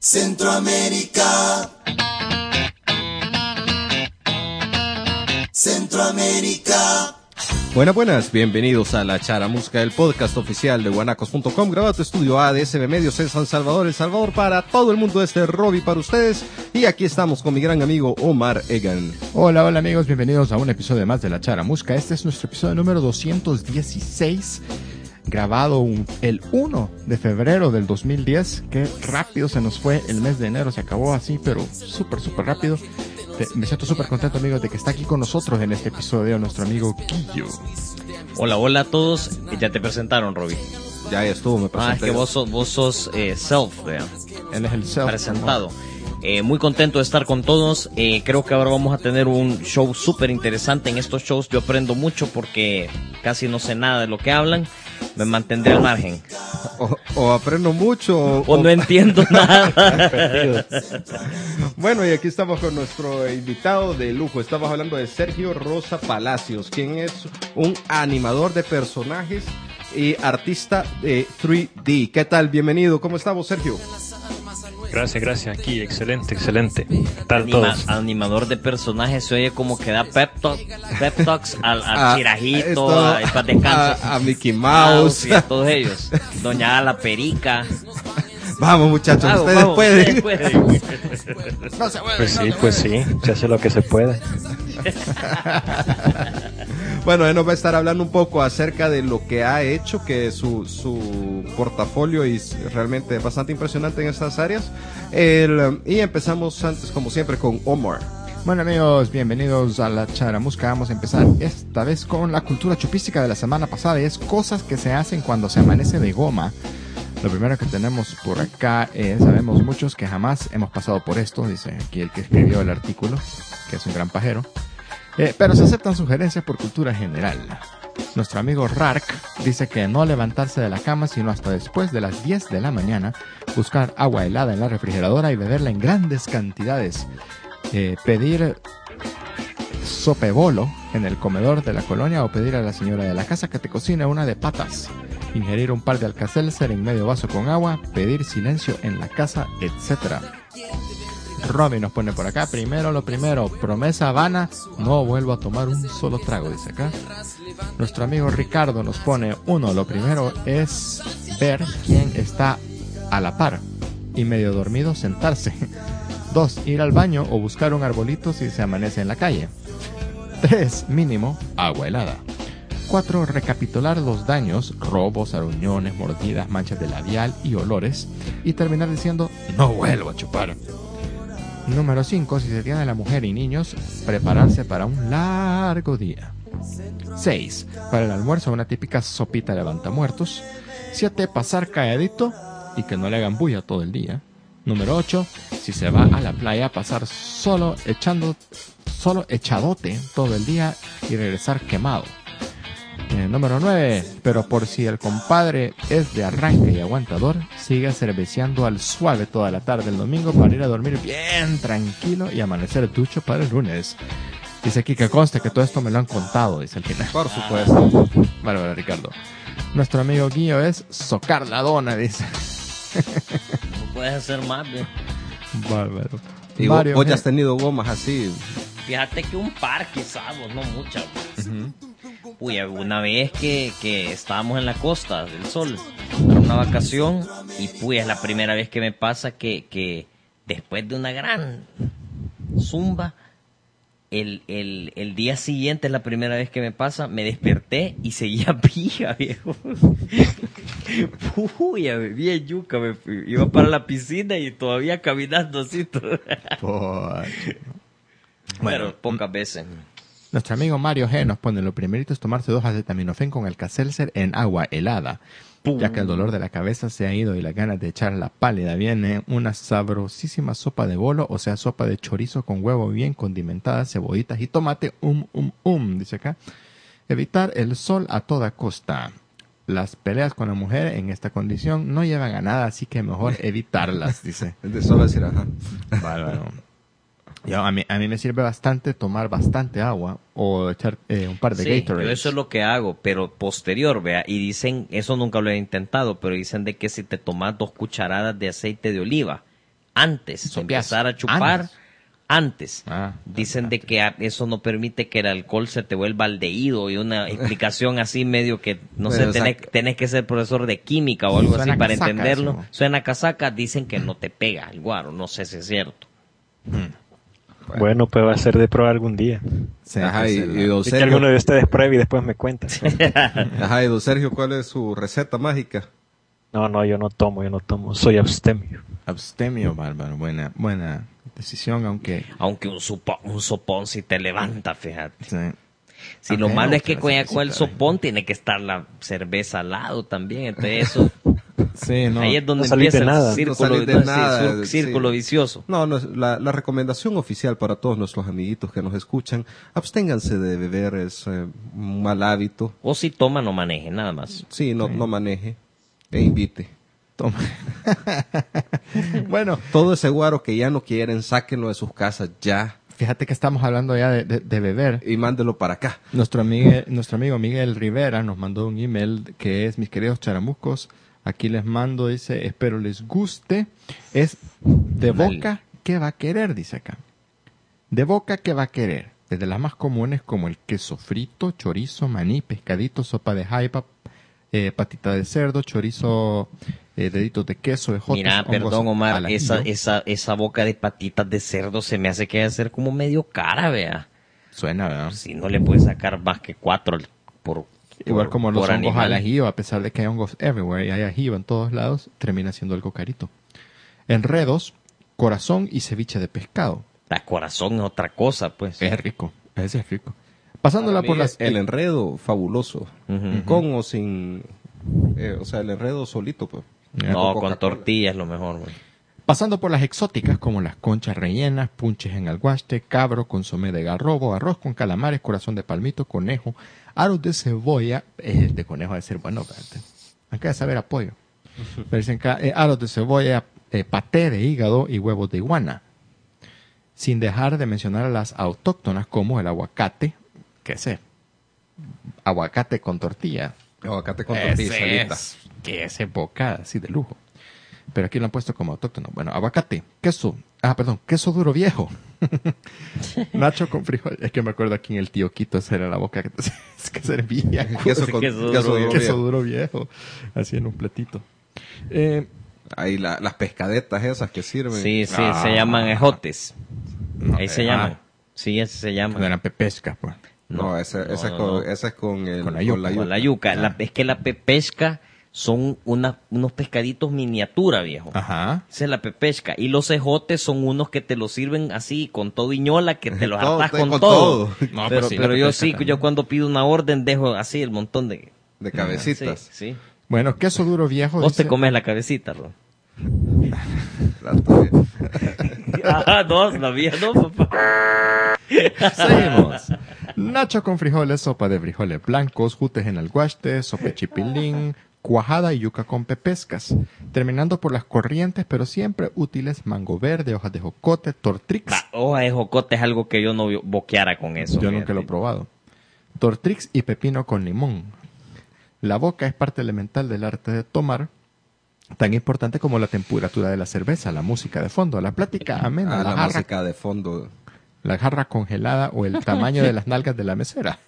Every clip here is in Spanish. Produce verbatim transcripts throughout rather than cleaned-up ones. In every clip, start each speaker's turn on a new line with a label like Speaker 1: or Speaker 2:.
Speaker 1: Centroamérica. Centroamérica.
Speaker 2: Buenas, buenas, bienvenidos a La Charamusca, el podcast oficial de guanacos punto com, grabado en estudio A de S B Medios en San Salvador, El Salvador, para todo el mundo. Este Robbie para ustedes, y aquí estamos con mi gran amigo Omar Egan.
Speaker 3: Hola, hola amigos, bienvenidos a un episodio más de La Charamusca. Este es nuestro episodio número doscientos dieciséis, grabado un, el uno de febrero del dos mil diez. Qué rápido se nos fue el mes de enero, se acabó así, pero súper, súper rápido. Me siento súper contento, amigos, de que está aquí con nosotros en este episodio nuestro amigo Guillo.
Speaker 4: Hola, hola a todos. Ya te presentaron, Robbie.
Speaker 2: Ya, ya estuvo, me presenté.
Speaker 4: Ah, es que vos sos, vos sos eh, self, vean.
Speaker 3: Él es el self.
Speaker 4: Presentado. Eh, muy contento de estar con todos. Eh, creo que ahora vamos a tener un show súper interesante. En estos shows yo aprendo mucho porque casi no sé nada de lo que hablan. Me mantendré al margen.
Speaker 2: O, o aprendo mucho o,
Speaker 4: o no entiendo nada.
Speaker 2: Bueno, y aquí estamos con nuestro invitado de lujo. Estamos hablando de Sergio Rosa Palacios, quien es un animador de personajes y artista de tres D. ¿Qué tal? Bienvenido. ¿Cómo estamos, Sergio?
Speaker 5: Gracias, gracias. Aquí, excelente, excelente. ¿Qué tal
Speaker 4: Anima,
Speaker 5: todos?
Speaker 4: Animador de personajes, se oye como que da pep, talk, pep talks al, al
Speaker 2: a,
Speaker 4: Chirajito,
Speaker 2: esto,
Speaker 4: a, a,
Speaker 2: a, a Mickey Mouse,
Speaker 4: a, a todos ellos. Doña La Perica.
Speaker 2: Vamos, muchachos,
Speaker 4: vamos,
Speaker 2: ustedes,
Speaker 4: vamos,
Speaker 2: pueden.
Speaker 4: ustedes pueden.
Speaker 3: No se mueve,
Speaker 5: Pues
Speaker 3: no
Speaker 5: sí,
Speaker 3: se
Speaker 5: pues
Speaker 3: mueve.
Speaker 5: sí, se hace lo que se puede.
Speaker 2: Bueno, él nos va a estar hablando un poco acerca de lo que ha hecho, que su, su portafolio es realmente bastante impresionante en estas áreas. El, y empezamos antes, como siempre, con Omar.
Speaker 3: Bueno, amigos, bienvenidos a La Charamusca. Vamos a empezar esta vez con la cultura chupística de la semana pasada, y es cosas que se hacen cuando se amanece de goma. Lo primero que tenemos por acá es, sabemos muchos que jamás hemos pasado por esto, dice aquí el que escribió el artículo, que es un gran pajero, eh, pero se aceptan sugerencias por cultura general. Nuestro amigo Rark dice que no levantarse de la cama sino hasta después de las diez de la mañana, buscar agua helada en la refrigeradora y beberla en grandes cantidades, eh, pedir sopebolo en el comedor de la colonia o pedir a la señora de la casa que te cocine una de patas, ingerir un par de Alka-Seltzer en medio vaso con agua, pedir silencio en la casa, etcétera. Robbie nos pone por acá, primero lo primero, promesa vana, no vuelvo a tomar un solo trago, dice acá. Nuestro amigo Ricardo nos pone, uno, lo primero es ver quién está a la par y medio dormido sentarse. Dos, ir al baño o buscar un arbolito si se amanece en la calle. Tres, mínimo, agua helada. Cuatro, recapitular los daños, robos, aruñones, mordidas, manchas de labial y olores, y terminar diciendo, no vuelvo a chupar. Número cinco, si se tiene a la mujer y niños, prepararse para un largo día. Seis, para el almuerzo una típica sopita levantamuertos. Siete, pasar calladito y que no le hagan bulla todo el día. Número ocho, si se va a la playa, pasar solo echando, solo echadote todo el día y regresar quemado. Eh, número nueve, pero por si el compadre es de arranque y aguantador, sigue cerveceando al suave toda la tarde el domingo para ir a dormir bien tranquilo y amanecer ducho para el lunes. Dice aquí que conste que todo esto me lo han contado, dice el final.
Speaker 2: Por supuesto.
Speaker 3: Vale, vale, Ricardo. Nuestro amigo Guillo es socar la dona, dice.
Speaker 4: No puedes hacer más, ¿ve?
Speaker 3: Bárbaro.
Speaker 2: Y vos,
Speaker 3: Mario,
Speaker 2: vos ya has
Speaker 3: eh,
Speaker 2: tenido gomas así.
Speaker 4: Fíjate que un par quizás, vos, no muchas.
Speaker 2: Uh-huh.
Speaker 4: Uy, una vez que, que estábamos en la Costa del Sol para una vacación, y pues es la primera vez que me pasa que, que después de una gran zumba, el, el, el día siguiente es la primera vez que me pasa, me desperté y seguía pija, viejo. Uy, bien yuca, me fui. Iba para la piscina y todavía caminando así todo.
Speaker 3: por-
Speaker 4: Bueno, pocas veces.
Speaker 3: Nuestro amigo Mario G nos pone, lo primerito es tomarse dos acetaminofén con Alka-Seltzer en agua helada, ya que el dolor de la cabeza se ha ido y las ganas de echar la pálida. Viene una sabrosísima sopa de bolo, o sea, sopa de chorizo con huevo bien condimentada, cebollitas y tomate, um, um, um, dice acá. Evitar el sol a toda costa. Las peleas con la mujer en esta condición no llevan a nada, así que mejor evitarlas, dice.
Speaker 2: De solo decir, ajá.
Speaker 3: Bárbaro. Yo, a, mí, a mí me sirve bastante tomar bastante agua o echar eh, un par de
Speaker 4: Sí,
Speaker 3: Gatorade.
Speaker 4: yo eso es lo que hago, pero posterior, vea, y dicen, eso nunca lo he intentado, pero dicen de que si te tomas dos cucharadas de aceite de oliva antes de
Speaker 3: Sopiazo.
Speaker 4: empezar a chupar.
Speaker 3: Antes.
Speaker 4: Antes.
Speaker 3: Ah,
Speaker 4: Dicen de que a- eso no permite que el alcohol se te vuelva aldehído y una explicación así medio que, no sé,
Speaker 2: Bueno,
Speaker 4: tenés,
Speaker 2: saca-
Speaker 4: tenés que ser profesor de química o algo
Speaker 3: Suena
Speaker 4: así para
Speaker 3: casaca
Speaker 4: entenderlo.
Speaker 3: eso.
Speaker 4: Suena casaca, dicen que no te pega el guaro, no sé si es cierto.
Speaker 5: Bueno, pues va a ser de prueba algún día.
Speaker 3: Sí,
Speaker 2: Ajá,
Speaker 3: que
Speaker 2: y,
Speaker 3: se la-
Speaker 2: y don
Speaker 5: Y que
Speaker 2: Sergio,
Speaker 5: alguno de ustedes pruebe y después me cuenta.
Speaker 2: ajá, y don Sergio, ¿cuál es su receta mágica?
Speaker 5: No, no, yo no tomo, yo no tomo. Soy abstemio.
Speaker 3: Abstemio, bárbaro. Buena, buena decisión, aunque...
Speaker 4: Aunque un, supo- un sopón si te levanta, fíjate.
Speaker 3: Sí.
Speaker 4: Si
Speaker 3: A
Speaker 4: lo
Speaker 3: mí me
Speaker 4: malo es
Speaker 3: gusta
Speaker 4: que
Speaker 3: la
Speaker 4: con, con el
Speaker 3: cervecita,
Speaker 4: sopón tiene que estar la cerveza al lado también. Entonces eso,
Speaker 3: Sí, no.
Speaker 4: ahí es donde
Speaker 5: no salís
Speaker 4: empieza
Speaker 5: de nada.
Speaker 4: el
Speaker 5: No
Speaker 4: círculo,
Speaker 2: salís de
Speaker 4: no, sí,
Speaker 2: nada,
Speaker 4: sur-
Speaker 2: sí.
Speaker 4: círculo vicioso.
Speaker 2: No, no, es- la, la recomendación oficial para todos nuestros amiguitos que nos escuchan, absténganse de beber, es eh, un mal hábito.
Speaker 4: O si toma, no maneje, nada más.
Speaker 2: Sí, no, no maneje e invite.
Speaker 3: Toma. Bueno,
Speaker 2: Todo ese guaro que ya no quieren, sáquenlo de sus casas ya
Speaker 3: fíjate que estamos hablando ya de, de- de beber.
Speaker 2: y mándelo para acá.
Speaker 3: Nuestro amigo, nuestro amigo Miguel Rivera nos mandó un email que es, mis queridos charamuscos, aquí les mando, dice, espero les guste. Es de
Speaker 4: Mal.
Speaker 3: boca, ¿qué va a querer? Dice acá. De boca, ¿qué va a querer? Desde las más comunes como el queso frito, chorizo, maní, pescadito, sopa de jaiba, eh, patita de cerdo, chorizo, eh, deditos de queso, ejotes,
Speaker 4: Mira,
Speaker 3: hongos
Speaker 4: perdón, Omar,
Speaker 3: al ajillo.
Speaker 4: esa, esa, esa boca de patitas de cerdo se me hace que debe ser como medio cara, vea.
Speaker 3: Suena, ¿verdad?
Speaker 4: Si no le puedes sacar más que cuatro al- por,
Speaker 3: Igual
Speaker 4: por-
Speaker 3: como los
Speaker 4: por
Speaker 3: hongos
Speaker 4: animal.
Speaker 3: al ajillo, a pesar de que hay hongos everywhere y hay ajillo en todos lados, termina siendo algo carito. Enredos, corazón y ceviche de pescado.
Speaker 4: La corazón es otra cosa, pues.
Speaker 3: Es rico, ese es rico. Pasándola
Speaker 2: Para
Speaker 3: por
Speaker 2: mí,
Speaker 3: las...
Speaker 2: el enredo, fabuloso.
Speaker 4: Ujú.
Speaker 2: Con o sin... eh, o sea, el enredo solito, pues.
Speaker 4: No, con
Speaker 2: Coca-Cola.
Speaker 4: tortilla es lo mejor, güey.
Speaker 3: Pasando por las exóticas como las conchas rellenas, punches en alguaste, cabro, consomé de garrobo, arroz con calamares, corazón de palmito, conejo, aros de cebolla, eh, el de conejo debe ser bueno, espérate. Acá de saber apoyo. Pero dicen acá, eh, aros de cebolla, eh, paté de hígado y huevos de iguana. Sin dejar de mencionar a las autóctonas como el aguacate, que sé, aguacate con tortilla.
Speaker 2: Aguacate con tortilla
Speaker 3: Ese
Speaker 2: solita.
Speaker 3: es, que es bocada, así de lujo. Pero aquí lo han puesto como autóctono. Bueno, aguacate, queso, ah, perdón, queso duro viejo. Nacho con frijol. Es que me acuerdo aquí en el tío Quito, esa era la boca que, que servía.
Speaker 2: Queso con-
Speaker 4: Queso
Speaker 2: queso
Speaker 4: duro
Speaker 2: duro
Speaker 3: queso
Speaker 2: viejo.
Speaker 3: duro viejo. Así en un platito. Eh,
Speaker 2: Ahí la- las pescadetas esas que sirven.
Speaker 4: Sí, sí,
Speaker 3: Ah.
Speaker 4: se llaman ejotes.
Speaker 3: no,
Speaker 4: Ahí se
Speaker 3: eh,
Speaker 4: llaman.
Speaker 3: ah,
Speaker 4: Sí, así se
Speaker 3: no
Speaker 4: llaman.
Speaker 3: eran pepesca, pues.
Speaker 2: No, ese,
Speaker 4: no,
Speaker 2: ese, es
Speaker 4: no,
Speaker 2: con,
Speaker 4: no.
Speaker 2: ese es con, el,
Speaker 3: Con la yuca.
Speaker 4: Con la yuca. La- es que la pepesca son una, unos pescaditos miniatura, viejo.
Speaker 3: Ajá.
Speaker 4: Esa es la pepesca. Y los ejotes son unos que te los sirven así, con todo iñola, que te los
Speaker 2: Todo,
Speaker 4: hartas
Speaker 2: te-
Speaker 4: con,
Speaker 2: con
Speaker 4: todo.
Speaker 2: todo.
Speaker 3: No,
Speaker 4: pero
Speaker 3: pues sí, la
Speaker 4: pero yo
Speaker 3: pepesca
Speaker 4: sí,
Speaker 3: también.
Speaker 4: yo cuando pido una orden dejo así el montón de...
Speaker 2: De cabecitas.
Speaker 4: Sí, sí.
Speaker 3: Bueno, queso duro viejo.
Speaker 4: Vos
Speaker 3: dice-
Speaker 4: te comes la cabecita, Ron.
Speaker 2: La tuya.
Speaker 4: Ah, no, la mía no, papá.
Speaker 3: Seguimos. Nacho con frijoles, sopa de frijoles blancos, jutes en alguaste, sopa de chipilín, cuajada y yuca con pepescas. Terminando por las corrientes, pero siempre útiles, mango verde, hojas de jocote, tortrix.
Speaker 4: La hoja de jocote es algo que yo no boqueara con eso.
Speaker 3: Yo
Speaker 4: fíjate.
Speaker 3: nunca lo he probado. Tortrix y pepino con limón. La boca es parte elemental del arte de tomar, tan importante como la temperatura de la cerveza, la música de fondo, la plática amena,
Speaker 2: Ah,
Speaker 3: la,
Speaker 2: la
Speaker 3: jarra,
Speaker 2: música de fondo.
Speaker 3: la jarra congelada o el tamaño de las nalgas de la mesera.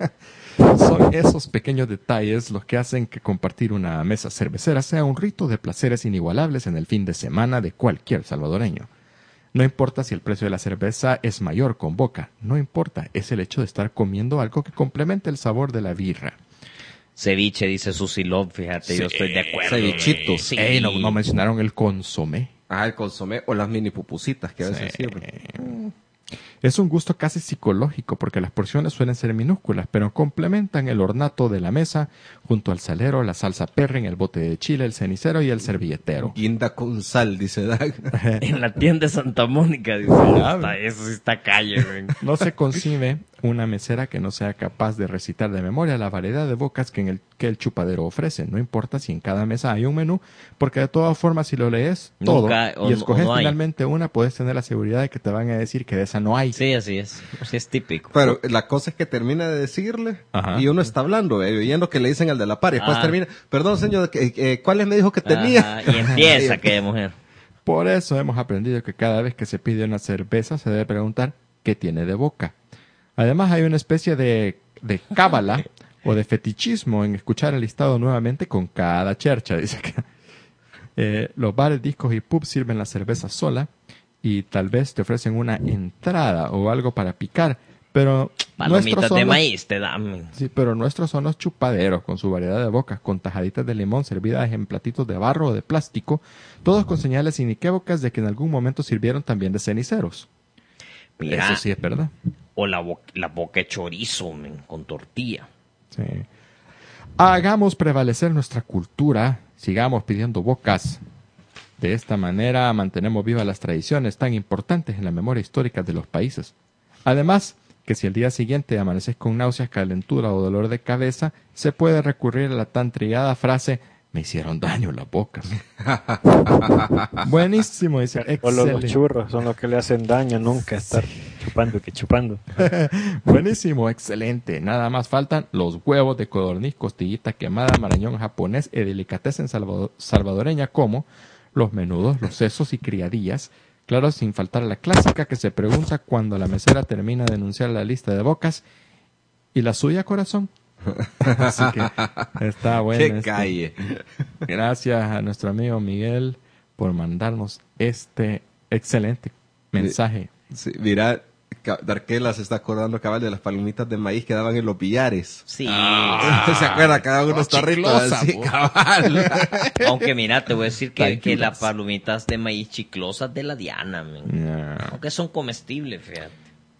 Speaker 3: Son esos pequeños detalles los que hacen que compartir una mesa cervecera sea un rito de placeres inigualables en el fin de semana de cualquier salvadoreño. No importa si el precio de la cerveza es mayor con boca, no importa, es el hecho de estar comiendo algo que complemente el sabor de la birra.
Speaker 4: Ceviche, dice Susi Love, fíjate, yo estoy de acuerdo.
Speaker 2: Cevichitos.
Speaker 4: Sí.
Speaker 3: Ey, no, no mencionaron el consomé.
Speaker 2: Ah, el consomé o las mini pupusitas que a veces
Speaker 3: Sí.
Speaker 2: sirven.
Speaker 3: Es un gusto casi psicológico porque las porciones suelen ser minúsculas, pero complementan el ornato de la mesa junto al salero, la salsa perrin, el bote de chile, el cenicero y el servilletero.
Speaker 2: Guinda con sal, dice Dag.
Speaker 4: En la tienda de Santa Mónica, dice.
Speaker 3: Ah,
Speaker 4: Está- eso sí está calle, güey.
Speaker 3: No se concibe una mesera que no sea capaz de recitar de memoria la variedad de bocas que, en el, que el chupadero ofrece. No importa si en cada mesa hay un menú, porque de todas formas si lo lees todo
Speaker 4: Nunca, o
Speaker 3: y
Speaker 4: no-
Speaker 3: escoges
Speaker 4: o no hay.
Speaker 3: finalmente una, puedes tener la seguridad de que te van a decir que de esa no hay.
Speaker 4: Sí, así es. Sí, es típico.
Speaker 2: Pero la cosa es que termina de decirle
Speaker 3: Ajá.
Speaker 2: y uno está hablando, eh, oyendo que le dicen al de la par y después
Speaker 4: Ah.
Speaker 2: termina, perdón señor, eh, eh, ¿cuáles me dijo que tenía?
Speaker 4: Ajá, y empieza aquella mujer.
Speaker 3: Por eso hemos aprendido que cada vez que se pide una cerveza se debe preguntar qué tiene de boca. Además hay una especie de, de cábala o de fetichismo en escuchar el listado nuevamente con cada chercha, dice acá. Eh, los bares, discos y pubs sirven la cerveza sola y tal vez te ofrecen una entrada o algo para picar, pero
Speaker 4: Palomitas
Speaker 3: son
Speaker 4: de
Speaker 3: los-
Speaker 4: maíz te dan.
Speaker 3: Sí, pero nuestros son los chupaderos, con su variedad de bocas, con tajaditas de limón servidas en platitos de barro o de plástico, todos con señales inequívocas de que en algún momento sirvieron también de ceniceros.
Speaker 4: Mira,
Speaker 3: Eso sí es verdad.
Speaker 4: o la, bo- la boca de chorizo, men, con tortilla.
Speaker 3: Sí. Hagamos prevalecer nuestra cultura, sigamos pidiendo bocas. De esta manera mantenemos vivas las tradiciones tan importantes en la memoria histórica de los países. Además, que si el día siguiente amaneces con náuseas, calentura o dolor de cabeza, se puede recurrir a la tan trillada frase, me hicieron daño las bocas. Buenísimo, dice.
Speaker 5: Solo los
Speaker 3: Excelente.
Speaker 5: churros son los que le hacen daño, nunca estar chupando que chupando.
Speaker 3: Buenísimo, excelente. Nada más faltan los huevos de codorniz, costillita quemada, marañón japonés y delicatessen salvado- salvadoreña como los menudos, los sesos y criadillas. Claro, sin faltar la clásica que se pregunta cuando la mesera termina de anunciar la lista de bocas. ¿Y la suya, corazón? Así que está bueno.
Speaker 2: ¡Qué
Speaker 3: este.
Speaker 2: calle!
Speaker 3: Gracias a nuestro amigo Miguel por mandarnos este excelente mensaje.
Speaker 2: Sí, mira, Ca- Darquela se está acordando, cabal, de las palomitas de maíz que daban en los billares.
Speaker 4: Sí.
Speaker 2: ¿Se acuerda? Cada uno
Speaker 3: Oh,
Speaker 2: está rico.
Speaker 3: chiclosa,
Speaker 2: Sí,
Speaker 3: po.
Speaker 2: cabal.
Speaker 4: Aunque mira, te voy a decir que,
Speaker 3: Thank
Speaker 4: que
Speaker 3: you.
Speaker 4: las palomitas de maíz chiclosas de la Diana, men.
Speaker 3: Ya.
Speaker 4: Aunque son comestibles, fíjate.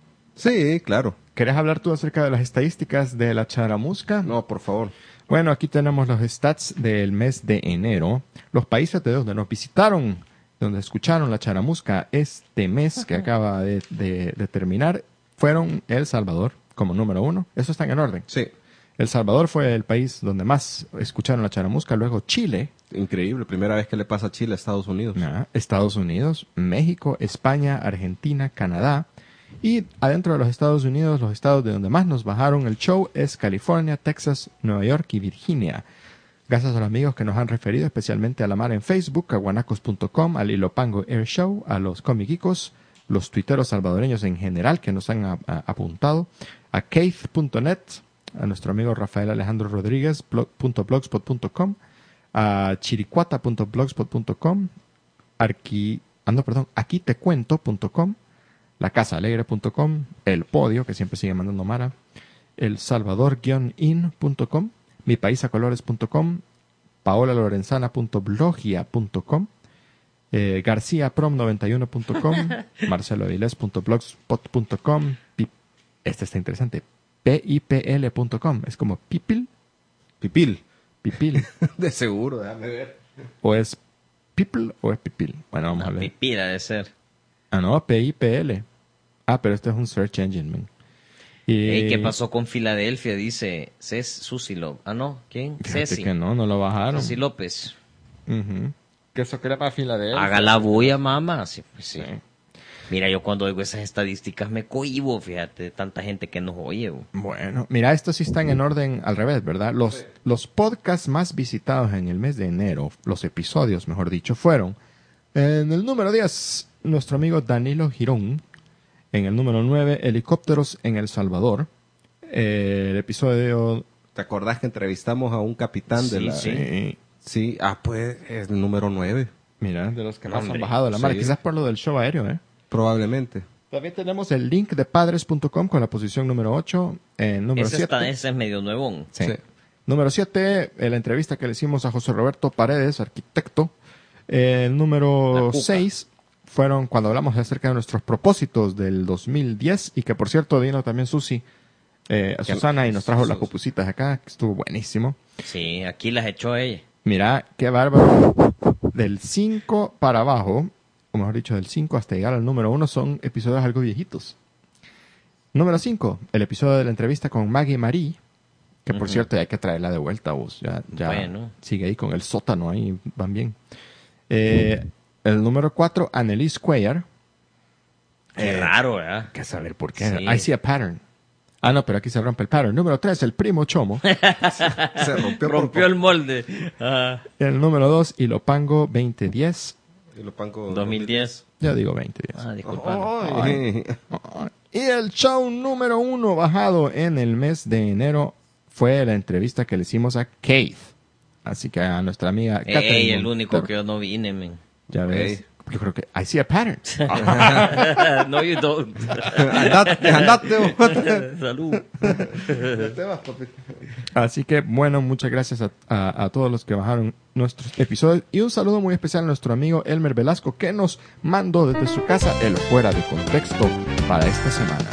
Speaker 2: Sí, claro.
Speaker 3: ¿Querés hablar tú acerca de las estadísticas de la charamusca?
Speaker 2: No, por favor.
Speaker 3: Bueno, aquí tenemos los stats del mes de enero. Los países de donde nos visitaron, donde escucharon la charamusca este mes que acaba de, de- de terminar, fueron El Salvador como número uno. Eso está en orden.
Speaker 2: Sí,
Speaker 3: El Salvador fue el país donde más escucharon la charamusca. Luego Chile,
Speaker 2: increíble. Primera vez que le pasa a Chile a Estados Unidos.
Speaker 3: ah, Estados Unidos, México, España, Argentina, Canadá. Y adentro de los Estados Unidos, los estados de donde más nos bajaron el show es California, Texas, Nueva York y Virginia. Gracias a los amigos que nos han referido, especialmente a la Mar en Facebook, a guanacos punto com, al Ilopango Air Show, a los comiquicos, los tuiteros salvadoreños en general que nos han a- a- apuntado, a keith punto net, a nuestro amigo Rafael Alejandro Rodríguez, blog punto blogspot punto com, a chiricuata punto blogspot punto com, arqui, ah, no, perdón, aquí te cuento punto com, la casa alegre punto com, el podio, que siempre sigue mandando Mara, el salvador in punto com, mi país a colores punto com, paola lorenzana punto blogia punto com, eh, garcía prom noventa y uno punto com, marcelo avilés punto blogspot punto com, pi- este está interesante, pipl punto com, es como pipil,
Speaker 2: Pipil.
Speaker 3: pipil,
Speaker 2: De seguro, déjame ver.
Speaker 3: o es people o es pipil. Bueno, vamos a
Speaker 4: Una
Speaker 3: ver.
Speaker 4: pipila de ser.
Speaker 3: Ah, no, P I P L. Ah, pero este es un search engine, man. Y
Speaker 4: Ey, ¿qué pasó con Filadelfia? Dice Ces Susi López. Ah, no, ¿quién?
Speaker 3: Fíjate
Speaker 4: Ceci.
Speaker 3: que no, no lo bajaron.
Speaker 4: Ceci López.
Speaker 3: Ujú. Que eso que era para Filadelfia.
Speaker 4: Haga la bulla, mamá. Sí, pues sí.
Speaker 3: Sí.
Speaker 4: Mira, yo cuando oigo esas estadísticas me cohibo, fíjate, de tanta gente que nos oye. bo.
Speaker 3: Bueno, mira, estos sí están en orden al revés, ¿verdad? Los, los podcasts más visitados en el mes de enero, los episodios, mejor dicho, fueron en el número diez, nuestro amigo Danilo Girón. En el número nueve, Helicópteros en El Salvador. Eh, el episodio...
Speaker 2: ¿Te acordás que entrevistamos a un capitán de
Speaker 4: Sí,
Speaker 2: la...
Speaker 4: sí.
Speaker 3: Sí,
Speaker 2: Sí, ah, pues es el número nueve,
Speaker 3: mira, de los que más
Speaker 4: Hombre,
Speaker 3: han bajado de la mar.
Speaker 2: sí.
Speaker 3: Quizás por lo del show aéreo, ¿eh?
Speaker 2: probablemente.
Speaker 3: También tenemos el link de padres punto com con la posición número ocho. En número
Speaker 4: Ese,
Speaker 3: siete.
Speaker 4: está, ese es medio nuevón.
Speaker 3: Sí.
Speaker 2: Sí.
Speaker 3: Número siete, la entrevista que le hicimos a José Roberto Paredes, arquitecto. El
Speaker 4: La
Speaker 3: número
Speaker 4: cuca.
Speaker 3: seis fueron cuando hablamos acerca de nuestros propósitos del dos mil diez y que por cierto vino también Susi, eh, a
Speaker 2: Que-
Speaker 3: Susana y nos trajo las
Speaker 2: Sus-
Speaker 3: pupusitas acá, que estuvo buenísimo.
Speaker 4: Sí, aquí las echó ella.
Speaker 3: Mira, qué bárbaro. Del cinco para abajo, o mejor dicho, del cinco hasta llegar al número uno, son episodios algo viejitos. Número cinco, el episodio de la entrevista con Maggie Marie, que por
Speaker 4: Ujú.
Speaker 3: cierto hay que traerla de vuelta, vos. Ya, ya
Speaker 4: Bueno.
Speaker 3: sigue ahí con el sótano, ahí van bien. Eh, el número cuatro, Annelise Cuellar.
Speaker 4: Qué
Speaker 3: Eh,
Speaker 4: raro, ¿verdad?
Speaker 3: Hay que saber por qué.
Speaker 4: Sí.
Speaker 3: I see a pattern. Ah, no, pero aquí se rompe el pattern. Número tres, el primo Chomo.
Speaker 2: Se rompió, por
Speaker 4: Rompió el molde. Ah.
Speaker 3: El número dos, Ilopango veinte diez.
Speaker 2: Ilopango
Speaker 4: dos mil diez.
Speaker 3: Yo digo veinte días.
Speaker 4: Ah, disculpa.
Speaker 2: Ay.
Speaker 3: Y el show número uno bajado en el mes de enero fue la entrevista que le hicimos a Keith. Así que a nuestra amiga
Speaker 4: Ey,
Speaker 3: Catherine
Speaker 4: el único
Speaker 3: Montero.
Speaker 4: que yo no vine, men.
Speaker 3: Ya ves.
Speaker 2: Ey.
Speaker 3: Yo creo que I see a pattern.
Speaker 4: No, you don't.
Speaker 2: Andate, andate.
Speaker 4: Salud.
Speaker 2: Te vas, papi.
Speaker 3: Así que, bueno, muchas gracias a, a, a todos los que bajaron nuestros episodios. Y un saludo muy especial a nuestro amigo Elmer Velasco, que nos mandó desde su casa el Fuera de Contexto para esta semana.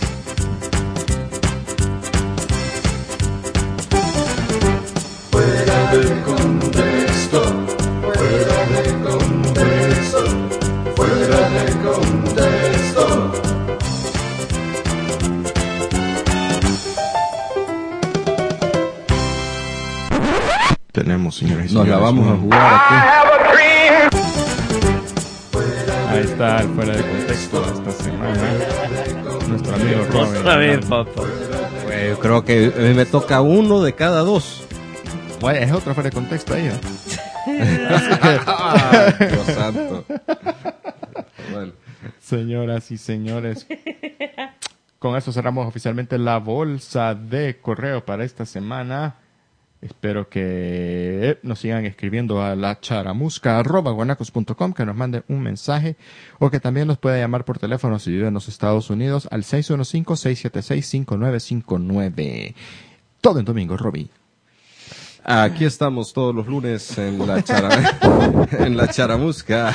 Speaker 1: Fuera de contexto, fuera de contexto, fuera de contexto.
Speaker 3: Tenemos, señores y
Speaker 2: Nos
Speaker 3: señores.
Speaker 2: la vamos a
Speaker 3: un-
Speaker 2: jugar aquí.
Speaker 3: Ahí está el Fuera de Contexto de esta semana. Nuestro amigo Robin.
Speaker 4: Otra vez, papá.
Speaker 2: Pues yo creo que a mí me toca uno de cada dos.
Speaker 3: Bueno, es otro Fuera de Contexto ahí, ¿eh?
Speaker 2: Ah, Dios santo. Bueno.
Speaker 3: Señoras y señores, con eso cerramos oficialmente la bolsa de correo para esta semana. Espero que nos sigan escribiendo a la charamusca arroba guanacos punto com, que nos manden un mensaje, o que también nos pueda llamar por teléfono si vive en los Estados Unidos al seis uno cinco, seis siete seis, cinco nueve cinco nueve. Todo en domingo, Robbie.
Speaker 2: Aquí estamos todos los lunes en la, chara, en la charamusca.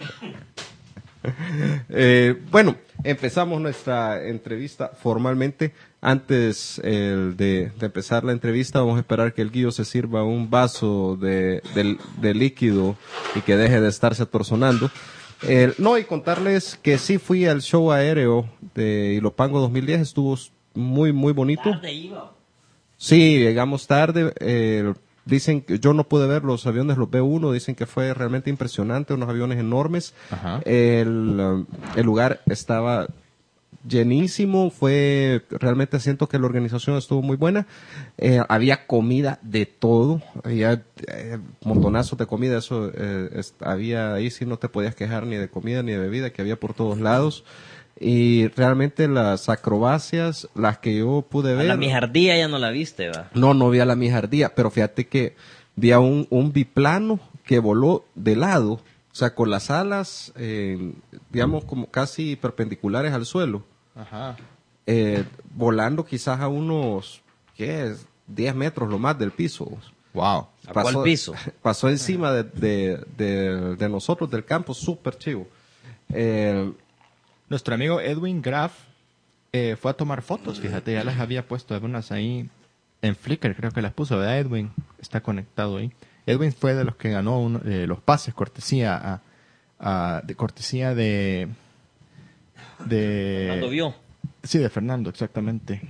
Speaker 2: Eh, bueno, empezamos nuestra entrevista formalmente. Antes eh, de, de empezar la entrevista, vamos a esperar que el Guillo se sirva un vaso de, de, de líquido y que deje de estarse atorzonando. Eh, no, y contarles que sí fui al show aéreo de Ilopango dos mil diez, estuvo muy, muy bonito.
Speaker 4: Tarde iba.
Speaker 2: Sí, llegamos tarde. Eh, dicen que yo no pude ver los aviones, los B uno. Dicen que fue realmente impresionante, unos aviones enormes.
Speaker 3: Ajá.
Speaker 2: El, um, el lugar estaba llenísimo. Fue realmente siento que la organización estuvo muy buena. Eh, había comida de todo. Había eh, montonazos de comida. Eso eh, es- había ahí sí no te podías quejar ni de comida ni de bebida, que había por todos lados. Y realmente las acrobacias, las que yo pude
Speaker 4: A
Speaker 2: ver.
Speaker 4: la mijardía ya no la viste, va.
Speaker 2: No, no vi a la mijardía, pero fíjate que vi a un, un biplano que voló de lado, o sea, con las alas, eh, digamos, como casi perpendiculares al suelo,
Speaker 3: Ajá.
Speaker 2: eh, volando quizás a unos, ¿qué es? diez metros lo más del piso.
Speaker 3: Wow.
Speaker 4: ¿A cuál piso?
Speaker 2: Pasó encima de, de, de, de nosotros, del campo, súper chivo. Eh,
Speaker 3: Nuestro amigo Edwin Graff eh, fue a tomar fotos, fíjate, ya las había puesto algunas ahí en Flickr, creo que las puso, ¿verdad, Edwin? Está conectado ahí. Edwin fue de los que ganó uno, eh, los pases cortesía a, a- de cortesía de de
Speaker 4: Cuando vio.
Speaker 3: sí, de Fernando, exactamente.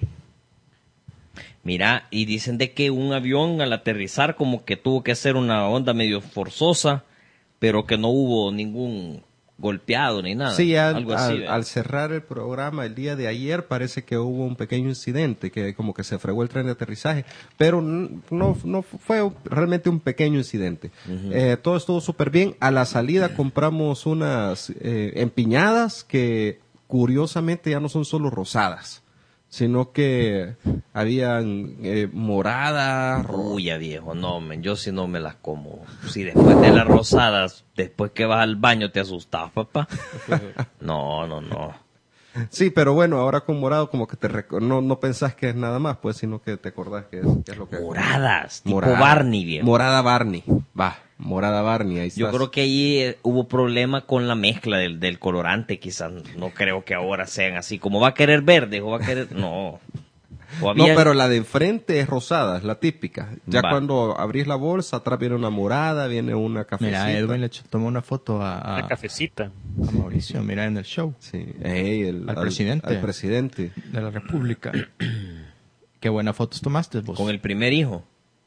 Speaker 4: Mira, y dicen de que un avión al aterrizar como que tuvo que hacer una onda medio forzosa, pero que no hubo ningún golpeado ni nada.
Speaker 2: Sí, ya
Speaker 4: algo así.
Speaker 2: al,
Speaker 4: ¿verdad?
Speaker 2: al cerrar el programa el día de ayer parece que hubo un pequeño incidente, que como que se fregó el tren de aterrizaje, pero n- no, no fue realmente un pequeño incidente. Eh, todo estuvo súper bien. A la salida compramos unas eh, empiñadas que curiosamente ya no son solo rosadas, sino que habían eh, moradas, ro-
Speaker 4: Uy, ya viejo, no, men, yo si no me las como. Si después de las rosadas, después que vas al baño te asustas, papá. No, no, no.
Speaker 2: Sí, pero bueno, ahora con morado como que te reco- no, no pensás que es nada más, pues, sino que te acordás que es, que es lo que es.
Speaker 4: Moradas, tipo
Speaker 2: Morada.
Speaker 4: Barney, viejo.
Speaker 2: Morada Barney. Va, morada Barney, ahí
Speaker 4: Yo
Speaker 2: estás.
Speaker 4: creo que ahí eh, hubo problema con la mezcla del, del colorante, quizás. No creo que ahora sean así. Como va a querer verde o va a querer... No. O
Speaker 2: No,
Speaker 4: había-
Speaker 2: pero la de enfrente es rosada, es la típica. Ya
Speaker 4: Va.
Speaker 2: cuando abrís la bolsa, atrás viene una morada, viene una cafecita.
Speaker 3: Mira, Edwin le ch- tomó una foto a, a,
Speaker 5: Una cafecita.
Speaker 3: a Mauricio, mira, en el show
Speaker 2: Sí, ey, el-
Speaker 3: Al presidente.
Speaker 2: Al presidente.
Speaker 3: de la República. Qué buenas fotos tomaste vos.
Speaker 4: Con el primer hijo.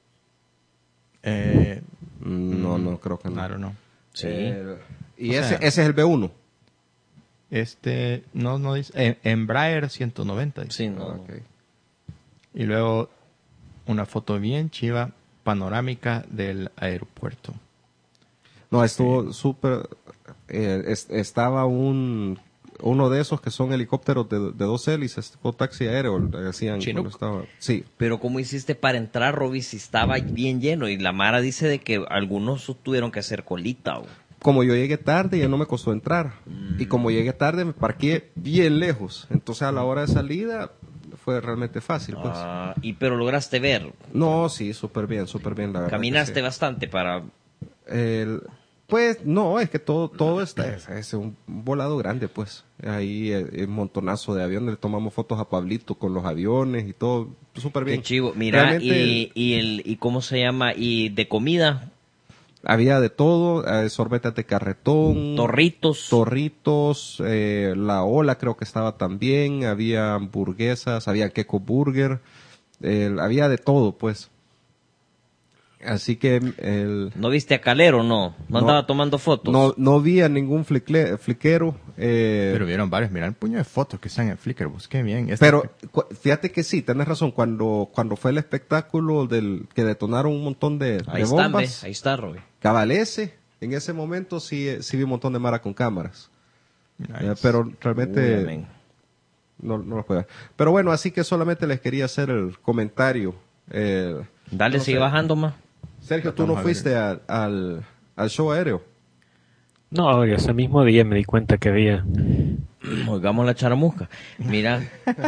Speaker 3: Eh,
Speaker 2: Mm, No, no, creo que no.
Speaker 3: I don't know.
Speaker 4: Sí.
Speaker 2: Eh, y
Speaker 3: O
Speaker 2: ese,
Speaker 3: sea-
Speaker 2: ese es el B uno.
Speaker 3: Este, no, no dice, eh, Embraer ciento noventa. dice.
Speaker 4: Sí, no.
Speaker 2: Ah, ok.
Speaker 3: Y luego una foto bien chiva, panorámica del aeropuerto.
Speaker 2: No, estuvo súper... eh, es- estaba un uno de esos que son helicópteros de, de dos hélices, tipo taxi aéreo, le decían
Speaker 3: Chinook.
Speaker 2: cuando estaba. Sí,
Speaker 4: Pero ¿cómo hiciste para entrar, Roby, si estaba bien lleno? Y la Mara dice de que algunos tuvieron que hacer colita. ¿O?
Speaker 2: como yo llegué tarde, ya no me costó entrar. Y como llegué tarde, me parqué bien lejos. Entonces, a la hora de salida, fue realmente fácil, pues.
Speaker 4: Ah, y pero lograste ver.
Speaker 2: No, sí, súper bien, súper bien, la verdad. que
Speaker 4: Caminaste
Speaker 2: sí.
Speaker 4: bastante para...
Speaker 2: El- pues, no, es que todo todo está, es, es un volado grande, pues. Ahí, eh, un montonazo de aviones. Le tomamos fotos a Pablito con los aviones y todo. Súper bien.
Speaker 4: Qué chivo. Mira,
Speaker 2: Realmente,
Speaker 4: y, y, el, y ¿cómo se llama? Y de comida,
Speaker 2: había de todo, eh, sorbetes de carretón.
Speaker 4: torritos.
Speaker 2: Torritos, eh, la ola creo que estaba también, había hamburguesas, había Keko Burger, el- había de todo, pues. Así que el,
Speaker 4: ¿No viste a Calero, no? ¿No
Speaker 2: No.
Speaker 4: andaba tomando fotos?
Speaker 2: no, no vi a ningún flicle- fliquero, eh,
Speaker 3: Pero vieron varios, mira el puño de fotos que están en Flickr, busqué bien. Este
Speaker 2: pero
Speaker 3: que-
Speaker 2: cu- fíjate que sí, tenés razón, cuando, cuando fue el espectáculo del que detonaron un montón de,
Speaker 4: Ahí
Speaker 2: de
Speaker 4: están, ve.
Speaker 2: bombas,
Speaker 4: Ahí está, Roby.
Speaker 2: cabalece, en ese momento sí, eh, sí vi un montón de mara con cámaras.
Speaker 3: Nice.
Speaker 2: Eh, pero realmente...
Speaker 4: Uy, amén.
Speaker 2: No, no lo puedo ver. Pero bueno, así que solamente les quería hacer el comentario. eh,
Speaker 4: Dale,
Speaker 2: no
Speaker 4: sigue
Speaker 2: sé.
Speaker 4: bajando más.
Speaker 2: Sergio, tú no
Speaker 3: Vamos a ver.
Speaker 2: fuiste al, al, al show aéreo.
Speaker 5: No, ese mismo día me di cuenta que había.
Speaker 4: Oigamos la charamusca. Mira.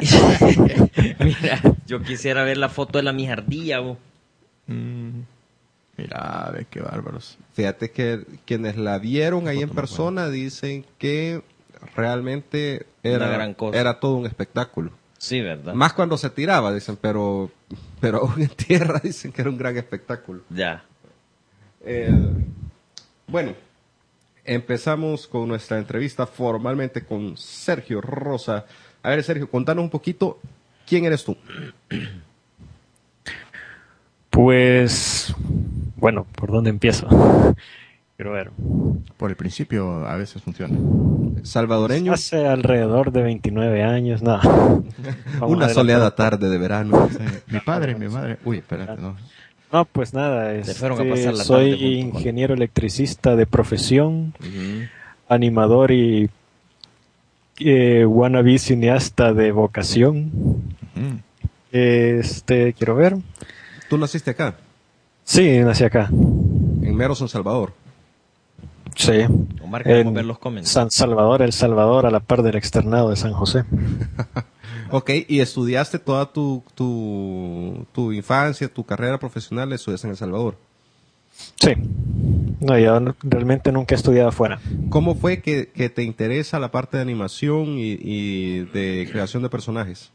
Speaker 4: Mira, yo quisiera ver la foto de la mijardilla, vos.
Speaker 3: Mm, mira, a ver qué bárbaros.
Speaker 2: Fíjate que quienes la vieron ahí en
Speaker 3: Foto muy
Speaker 2: persona dicen que realmente
Speaker 4: Una
Speaker 2: era,
Speaker 4: gran cosa.
Speaker 2: era todo un espectáculo.
Speaker 4: Sí, ¿verdad?
Speaker 2: Más cuando se tiraba, dicen, pero, pero aún en tierra dicen que era un gran espectáculo.
Speaker 4: Ya.
Speaker 2: El- bueno, empezamos con nuestra entrevista formalmente con Sergio Rosa. A ver, Sergio, contanos un poquito, ¿quién eres tú?
Speaker 5: Pues, bueno, ¿por dónde empiezo? Quiero ver.
Speaker 3: Por el principio a veces funciona.
Speaker 2: Salvadoreño,
Speaker 5: Hace alrededor de veintinueve años, nada. Vamos
Speaker 2: una
Speaker 5: adelante.
Speaker 2: soleada tarde de verano.
Speaker 3: Sí, mi padre, mi madre. Uy, espérate, no.
Speaker 5: No, pues nada,
Speaker 4: Se fueron a
Speaker 5: este,
Speaker 4: pasar la
Speaker 5: soy
Speaker 4: tarde juntos, Juan.
Speaker 5: ingeniero electricista de profesión, animador y eh, wannabe cineasta de vocación.
Speaker 3: Mm.
Speaker 5: Este, quiero ver.
Speaker 2: Tú naciste acá,
Speaker 5: Sí, nací acá.
Speaker 2: en Mero San Salvador.
Speaker 5: Sí.
Speaker 4: Omar, queremos
Speaker 5: En
Speaker 4: ver los comentarios.
Speaker 5: San Salvador, El Salvador, a la par del externado de San José.
Speaker 2: Ok, y estudiaste toda tu, tu, tu infancia, tu carrera profesional, estudiaste en El Salvador.
Speaker 5: Sí. No, yo no- realmente nunca he estudiado afuera.
Speaker 2: ¿Cómo fue que, que te interesa la parte de animación y, y de creación de personajes?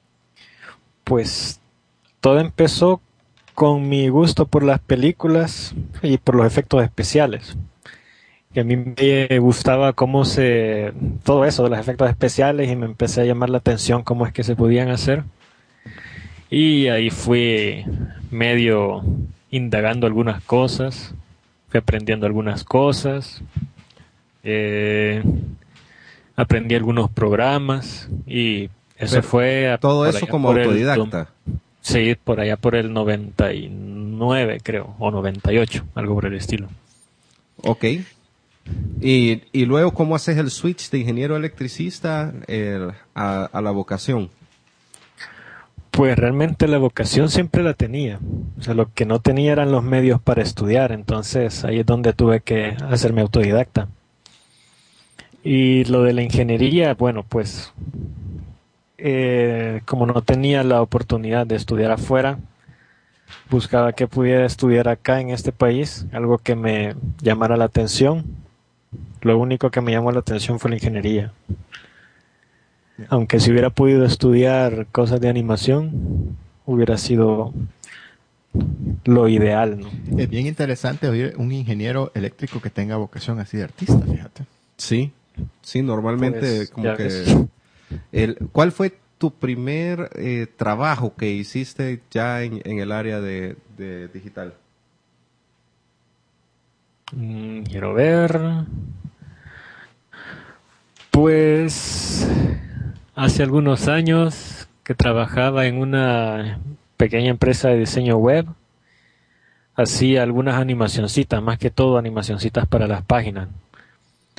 Speaker 5: Pues todo empezó con mi gusto por las películas y por los efectos especiales. Y a mí me gustaba cómo se... todo eso de los efectos especiales y me empecé a llamar la atención cómo es que se podían hacer. Y ahí fui medio indagando algunas cosas, fui aprendiendo algunas cosas, eh, aprendí algunos programas y eso
Speaker 2: Pero
Speaker 5: fue... a-
Speaker 2: Todo
Speaker 5: por
Speaker 2: eso
Speaker 5: allá
Speaker 2: como
Speaker 5: por el
Speaker 2: autodidacta.
Speaker 5: Sí, por allá por el noventa y nueve, creo, o noventa y ocho, algo por el estilo.
Speaker 2: Ok. Y, y luego, ¿cómo haces el switch de ingeniero electricista el- a, a la vocación?
Speaker 5: Pues realmente la vocación siempre la tenía. O sea, lo que no tenía eran los medios para estudiar, entonces ahí es donde tuve que hacerme autodidacta. Y lo de la ingeniería, bueno, pues eh, como no tenía la oportunidad de estudiar afuera, buscaba que pudiera estudiar acá en este país, algo que me llamara la atención. Lo único que me llamó la atención fue la ingeniería. Aunque si hubiera podido estudiar cosas de animación, hubiera sido lo ideal, ¿no?
Speaker 3: Es bien interesante oír un ingeniero eléctrico que tenga vocación así de artista, fíjate.
Speaker 2: Sí. Sí, normalmente
Speaker 5: Pues,
Speaker 2: como
Speaker 5: ya
Speaker 2: que...
Speaker 5: ves.
Speaker 2: El, ¿Cuál fue tu primer eh, trabajo que hiciste ya en, en el área de, de digital?
Speaker 5: Mm, quiero ver. Pues hace algunos años que trabajaba en una pequeña empresa de diseño web, hacía algunas animacioncitas, más que todo animacioncitas para las páginas.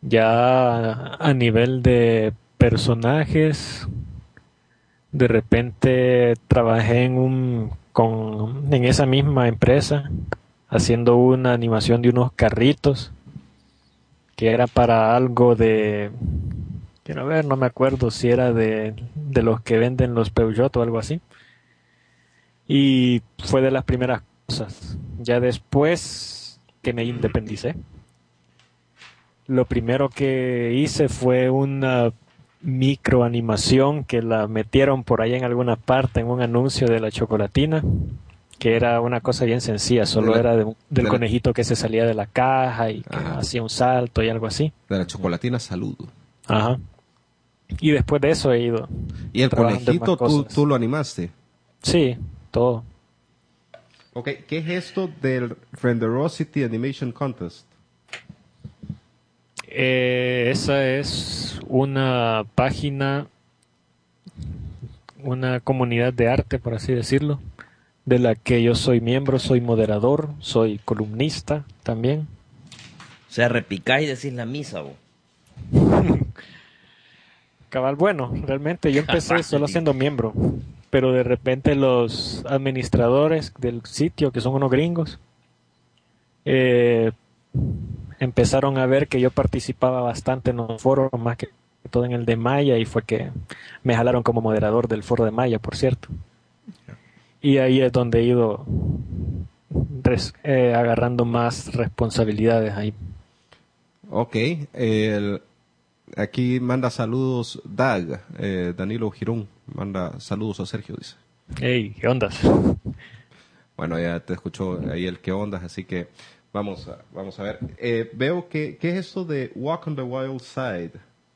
Speaker 5: Ya a nivel de personajes, de repente trabajé en un con en esa misma empresa haciendo una animación de unos carritos que era para algo de, quiero ver, no me acuerdo si era de, de los que venden los Peugeot o algo así. Y fue de las primeras cosas. Ya después que me independicé, lo primero que hice fue una microanimación que la metieron por ahí en alguna parte en un anuncio de la chocolatina, que era una cosa bien sencilla, solo
Speaker 2: De la-
Speaker 5: era de un- del
Speaker 2: de la-
Speaker 5: conejito que se salía de la caja y que
Speaker 2: Ajá.
Speaker 5: hacía un salto y algo así.
Speaker 2: De la chocolatina Salud.
Speaker 5: Ajá. Y después de eso he ido.
Speaker 2: ¿Y el
Speaker 5: trabajando en más
Speaker 2: conejito tú,
Speaker 5: cosas.
Speaker 2: tú lo animaste?
Speaker 5: Sí, todo.
Speaker 2: Ok, ¿qué es esto del Renderosity Animation Contest?
Speaker 5: Eh, esa es una página, una comunidad de arte, por así decirlo, de la que yo soy miembro, soy moderador, soy columnista también.
Speaker 4: O sea, repicás y decís la misa, vos.
Speaker 5: Cabal, bueno, realmente yo empecé solo siendo miembro, pero de repente los administradores del sitio, que son unos gringos, eh, empezaron a ver que yo participaba bastante en los foros, más que todo en el de Maya, y fue que me jalaron como moderador del foro de Maya, por cierto. Y ahí es donde he ido res- eh, agarrando más responsabilidades ahí.
Speaker 2: Ok, el- aquí manda saludos Dag, eh, Danilo Girón, manda saludos a Sergio, dice.
Speaker 5: Hey, ¿qué ondas?
Speaker 2: Bueno, ya te escuchó ahí el qué ondas, así que vamos a, vamos a ver. Eh, veo que, ¿qué es esto de Walk on the Wild Side?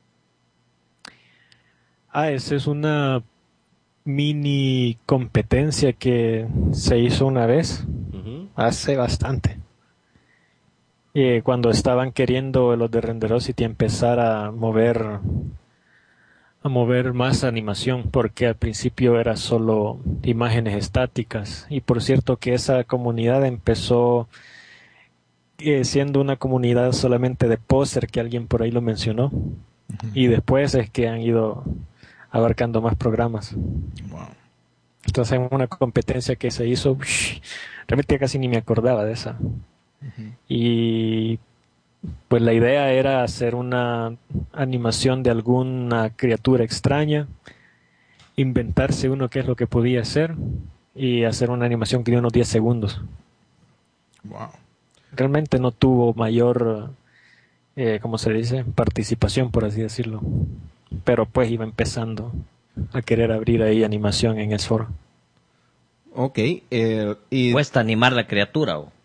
Speaker 5: Ah, esa es una mini competencia que se hizo una vez,
Speaker 2: Ujú.
Speaker 5: hace bastante. Eh, cuando estaban queriendo los de Renderosity empezar a mover a mover más animación, porque al principio era solo imágenes estáticas. Y por cierto que esa comunidad empezó eh, siendo una comunidad solamente de poser, que alguien por ahí lo mencionó. Y después es que han ido abarcando más programas.
Speaker 3: Wow.
Speaker 5: Entonces en una competencia que se hizo, realmente casi ni me acordaba de esa. Y pues la idea era hacer una animación de alguna criatura extraña, inventarse uno qué es lo que podía hacer y hacer una animación que de unos diez segundos.
Speaker 3: Wow.
Speaker 5: Realmente no tuvo mayor, eh, ¿cómo se dice? Participación, por así decirlo. Pero pues iba empezando a querer abrir ahí animación en el foro.
Speaker 2: Ok, eh, y
Speaker 4: Cuesta animar la criatura, vos.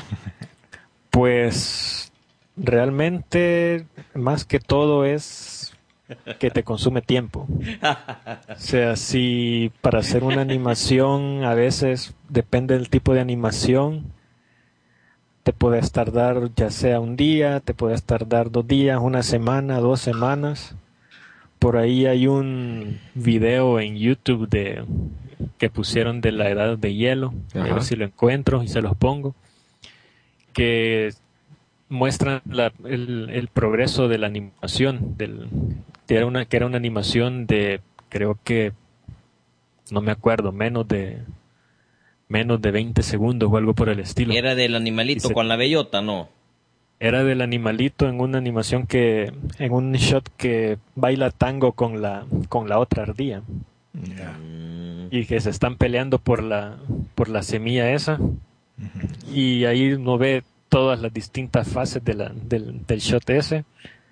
Speaker 5: Pues realmente más que todo es que te consume tiempo. O sea, si para hacer una animación a veces depende del tipo de animación, te puedes tardar ya sea un día, te puedes tardar dos días, una semana, dos semanas. Por ahí hay un video en YouTube de que pusieron de la edad de hielo, a
Speaker 2: Ajá.
Speaker 5: ver si lo encuentro y se los pongo, que muestran la- el, el progreso de la animación, del, que era una, que era una animación de, creo que, no me acuerdo, menos de menos de veinte segundos o algo por el estilo.
Speaker 4: Era del animalito
Speaker 5: Dice-
Speaker 4: con la bellota, ¿no?
Speaker 5: Era del animalito en una animación que, en un shot que baila tango con la, con la otra ardilla.
Speaker 3: Ya.
Speaker 4: Mm,
Speaker 5: Y que se están peleando por la, por la semilla esa. Y ahí uno ve todas las distintas fases de la, del, del shot ese.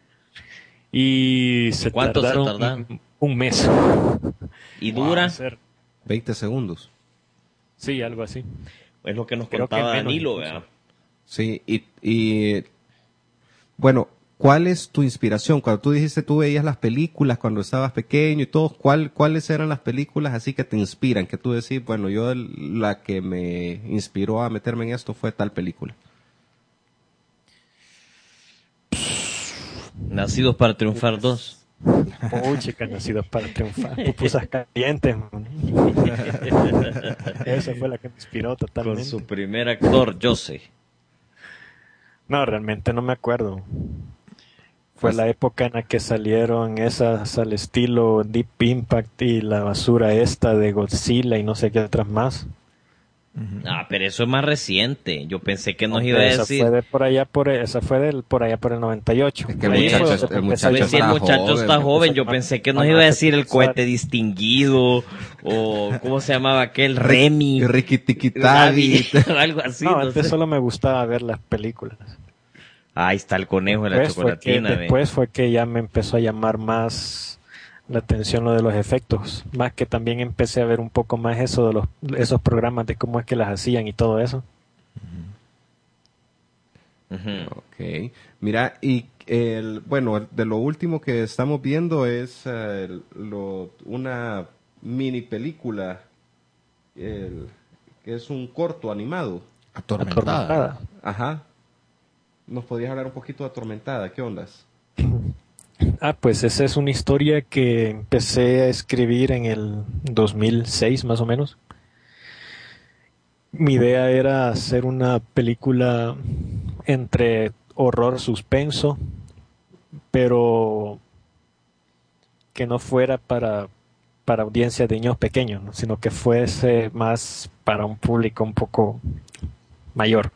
Speaker 5: Y se
Speaker 4: ¿Cuánto se
Speaker 5: tardaron
Speaker 4: tardaron?
Speaker 5: un, un mes.
Speaker 4: ¿Y
Speaker 5: Wow,
Speaker 4: dura?
Speaker 5: hacer-
Speaker 2: veinte segundos.
Speaker 5: Sí, algo así.
Speaker 4: Es lo que nos
Speaker 5: Creo que
Speaker 4: contaba
Speaker 5: menos
Speaker 4: Danilo,
Speaker 5: incluso.
Speaker 4: ¿verdad?
Speaker 2: Sí, y, y bueno, ¿cuál es tu inspiración? Cuando tú dijiste tú veías las películas cuando estabas pequeño y todo, ¿cuál, ¿cuáles eran las películas así que te inspiran? Que tú decís, bueno, yo el- la que me inspiró a meterme en esto fue tal película.
Speaker 4: Nacidos para triunfar dos.
Speaker 5: Uy, chicas, nacidos para triunfar. Pupusas calientes. Man. Esa fue la que me inspiró
Speaker 4: Con
Speaker 5: totalmente.
Speaker 4: su primer actor, Jose.
Speaker 5: No, realmente no me acuerdo. Fue
Speaker 2: As-
Speaker 5: la época en la que salieron esas al estilo Deep Impact y la basura esta de Godzilla y no sé qué otras más.
Speaker 4: Ah, pero eso es más reciente. Yo pensé que nos
Speaker 5: Hombre,
Speaker 4: iba a
Speaker 5: esa
Speaker 4: decir.
Speaker 5: fue de por allá por esa fue del por allá por el noventa y ocho.
Speaker 2: Es que el
Speaker 5: Ahí fue
Speaker 2: muchacho-
Speaker 5: donde
Speaker 2: el
Speaker 5: empezó a
Speaker 2: muchacho
Speaker 4: Pues si el
Speaker 5: llamar-
Speaker 2: está
Speaker 4: muchacho
Speaker 2: joven,
Speaker 4: está
Speaker 2: me
Speaker 4: joven, yo
Speaker 5: empezó a
Speaker 4: pensé que
Speaker 5: llamar-
Speaker 4: nos iba a
Speaker 5: ah,
Speaker 4: decir el
Speaker 5: empezó a-
Speaker 4: cohete distinguido o ¿cómo se llamaba aquel? Remy.
Speaker 2: Ricky Tiki
Speaker 4: Gaby,
Speaker 2: Tavi.
Speaker 4: o algo así.
Speaker 5: No,
Speaker 4: no
Speaker 5: antes
Speaker 4: sé.
Speaker 5: solo me gustaba ver las películas.
Speaker 4: Ahí está el conejo de la
Speaker 5: Después fue, que,
Speaker 4: chocolatina. ve.
Speaker 5: después fue que ya me empezó a llamar más la atención lo de los efectos, más que también empecé a ver un poco más eso de los esos programas de cómo es que las hacían y todo eso.
Speaker 4: Ujú.
Speaker 2: Ok. Mira, y el, bueno, de lo último que estamos viendo es eh, el- lo- una mini película, el- que es un corto animado.
Speaker 3: Atormentada.
Speaker 5: Atormentada.
Speaker 2: Ajá. ¿Nos podrías hablar un poquito de Atormentada? ¿Qué ondas?
Speaker 5: Ah, pues esa es una historia que empecé a escribir en el dos mil seis más o menos. Mi idea era hacer una película entre horror suspenso, pero que no fuera para, para audiencias de niños pequeños, ¿no? Sino que fuese más para un público un poco mayor.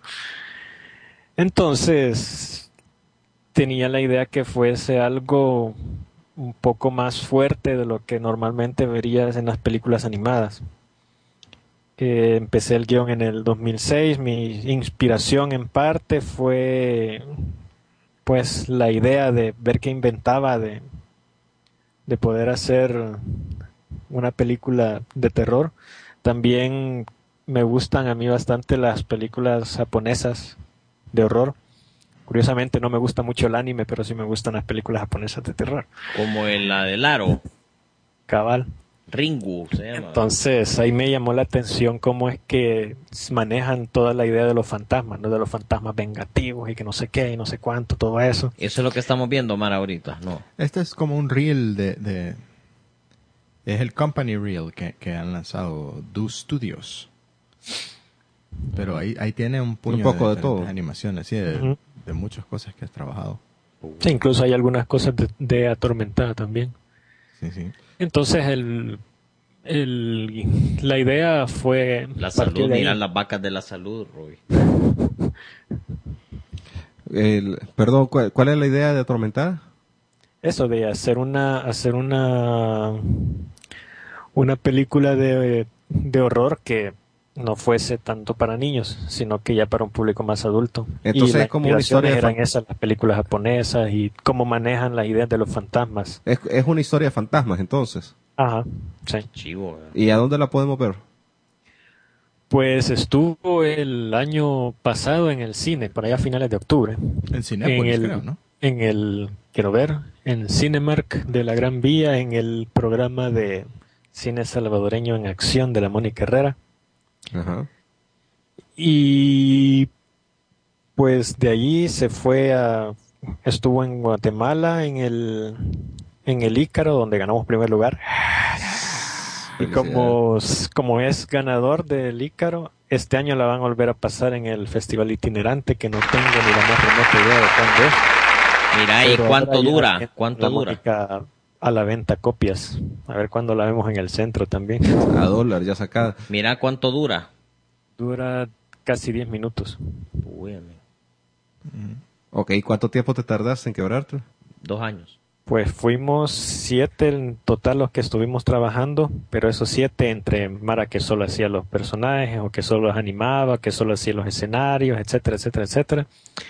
Speaker 5: Entonces, tenía la idea que fuese algo un poco más fuerte de lo que normalmente verías en las películas animadas. Eh, empecé el guión en el dos mil seis, mi inspiración en parte fue pues la idea de ver qué inventaba de, de poder hacer una película de terror. También me gustan a mí bastante las películas japonesas de horror. Curiosamente no me gusta mucho el anime, pero sí me gustan las películas japonesas de terror.
Speaker 4: Como en la del aro.
Speaker 5: Cabal.
Speaker 4: Ringu se llama.
Speaker 5: Entonces ahí me llamó la atención cómo es que manejan toda la idea de los fantasmas, ¿no? De los fantasmas vengativos y que no sé qué y no sé cuánto, todo eso.
Speaker 4: Eso es lo que estamos viendo, Mara, ahorita, ¿no?
Speaker 3: Este es como un reel de... de- es el company reel que, que han lanzado Do Studios. Pero ahí, ahí tiene un puño
Speaker 2: Un poco de
Speaker 3: de,
Speaker 2: todo.
Speaker 3: animaciones, sí, de,
Speaker 5: Ujú.
Speaker 3: de muchas cosas que has trabajado.
Speaker 5: Sí, incluso hay algunas cosas de, de Atormentada también.
Speaker 3: Sí, sí.
Speaker 5: Entonces el, el, la idea fue...
Speaker 4: La
Speaker 5: partir
Speaker 4: salud,
Speaker 5: de ahí.
Speaker 4: mirar las vacas de la salud, Roy.
Speaker 2: El, perdón, ¿cuál, cuál es la idea de Atormentada?
Speaker 5: Eso de hacer una hacer una una película de, de horror que no fuese tanto para niños, sino que ya para un público más adulto.
Speaker 2: Entonces
Speaker 5: y
Speaker 2: es
Speaker 5: las
Speaker 2: como una
Speaker 5: inspiraciones
Speaker 2: historia de
Speaker 5: eran
Speaker 2: fan-
Speaker 5: esas, las películas japonesas y cómo manejan las ideas de los fantasmas.
Speaker 2: Es, es una historia de fantasmas, entonces.
Speaker 5: Ajá, sí.
Speaker 4: Chivo. ¿verdad?
Speaker 2: ¿Y a dónde la podemos ver?
Speaker 5: Pues estuvo el año pasado en el cine, por allá a finales de octubre.
Speaker 3: En Cinépolis,
Speaker 5: en el,
Speaker 3: creo, ¿no?
Speaker 5: En el, quiero ver, en Cinemark de la Gran Vía, en el programa de cine salvadoreño en acción de la Mónica Herrera.
Speaker 2: Ajá.
Speaker 5: Y pues de allí se fue a, estuvo en Guatemala, en el, en el Ícaro, donde ganamos primer lugar. Y como, como es ganador del Ícaro, este año la van a volver a pasar en el Festival Itinerante, que no tengo ni la más remota idea de cuándo es.
Speaker 4: Mira, ¿y
Speaker 5: Pero
Speaker 4: cuánto
Speaker 5: ahora ya
Speaker 4: dura?
Speaker 5: en
Speaker 4: ¿Cuánto
Speaker 5: la
Speaker 4: dura?
Speaker 5: Mónica a la venta copias. A ver cuándo la vemos en el centro también.
Speaker 2: A dólar, ya sacada.
Speaker 4: Mira, ¿cuánto dura?
Speaker 5: Dura casi diez minutos.
Speaker 4: Uy, amigo,
Speaker 2: Ok, ¿cuánto tiempo te tardaste en quebrarte?
Speaker 4: dos años.
Speaker 5: Pues fuimos siete en total los que estuvimos trabajando, pero esos siete entre Mara que solo hacía los personajes o que solo los animaba, que solo hacía los escenarios, etcétera, etcétera, etcétera.